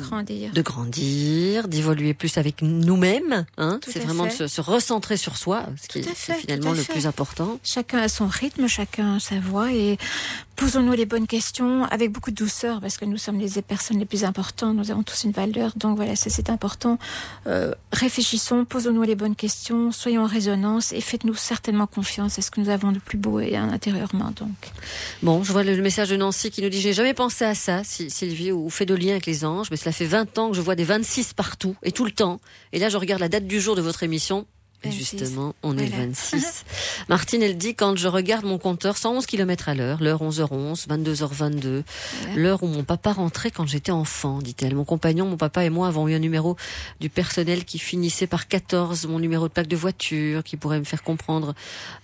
grandir, d'évoluer plus avec nous-mêmes. Hein. C'est vraiment de se recentrer sur soi, ce qui est finalement le plus important. Chacun a son rythme, chacun a sa voix, et posons-nous les bonnes questions avec beaucoup de douceur, parce que nous sommes les personnes les plus importantes, nous avons tous une valeur, donc voilà, c'est important. Réfléchissons, posons-nous les bonnes questions, soyons en résonance et faites-nous certainement confiance à ce que nous avons de plus beau et intérieurement. Donc. Bon, je vois le message de Nancy qui nous dit « J'ai jamais pensé à ça, Sylvie, ou fait de lien avec les anges, mais cela fait 20 ans que je vois des 26 partout, et tout le temps. Et là, je regarde la date du jour de votre émission. » Et justement, on est le 26. Martine, elle dit, quand je regarde mon compteur, 111 km à l'heure, l'heure 11h11, 22h22, l'heure où mon papa rentrait quand j'étais enfant, dit-elle. Mon compagnon, mon papa et moi avons eu un numéro du personnel qui finissait par 14, mon numéro de plaque de voiture, qui pourrait me faire comprendre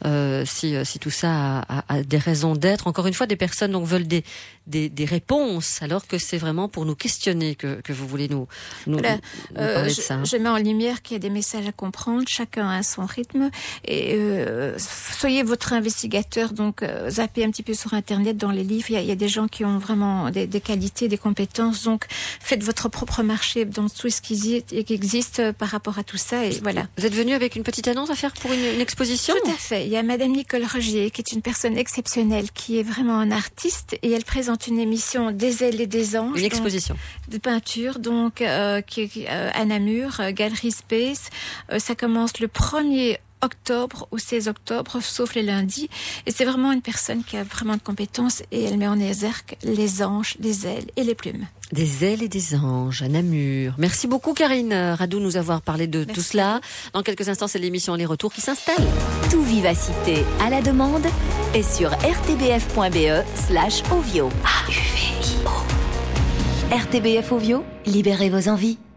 si tout ça a des raisons d'être. Encore une fois, des personnes donc veulent des réponses, alors que c'est vraiment pour nous questionner que vous voulez nous parler de ça. Hein. Je mets en lumière qu'il y a des messages à comprendre, chacun à son rythme, et soyez votre investigateur, donc zappez un petit peu sur Internet, dans les livres, il y a des gens qui ont vraiment des qualités, des compétences, donc faites votre propre marché dans tout ce qui existe par rapport à tout ça, et voilà. Vous êtes venu avec une petite annonce à faire pour une exposition? Tout à fait, il y a Madame Nicole Rogier, qui est une personne exceptionnelle, qui est vraiment un artiste, et elle présente une émission Des ailes et des anges. Une exposition. De peinture, donc, qui est à Namur, Galerie Space. Ça commence le 1er octobre au 16 octobre, sauf les lundis. Et c'est vraiment une personne qui a vraiment de compétences, et elle met en exergue les anges, les ailes et les plumes. Des ailes et des anges à Namur. Merci beaucoup Karine Radou de nous avoir parlé de tout cela. Dans quelques instants, c'est l'émission Les Retours qui s'installe. Tout Vivacité à la demande est sur rtbf.be/ovio. RTBF Ovio, libérez vos envies.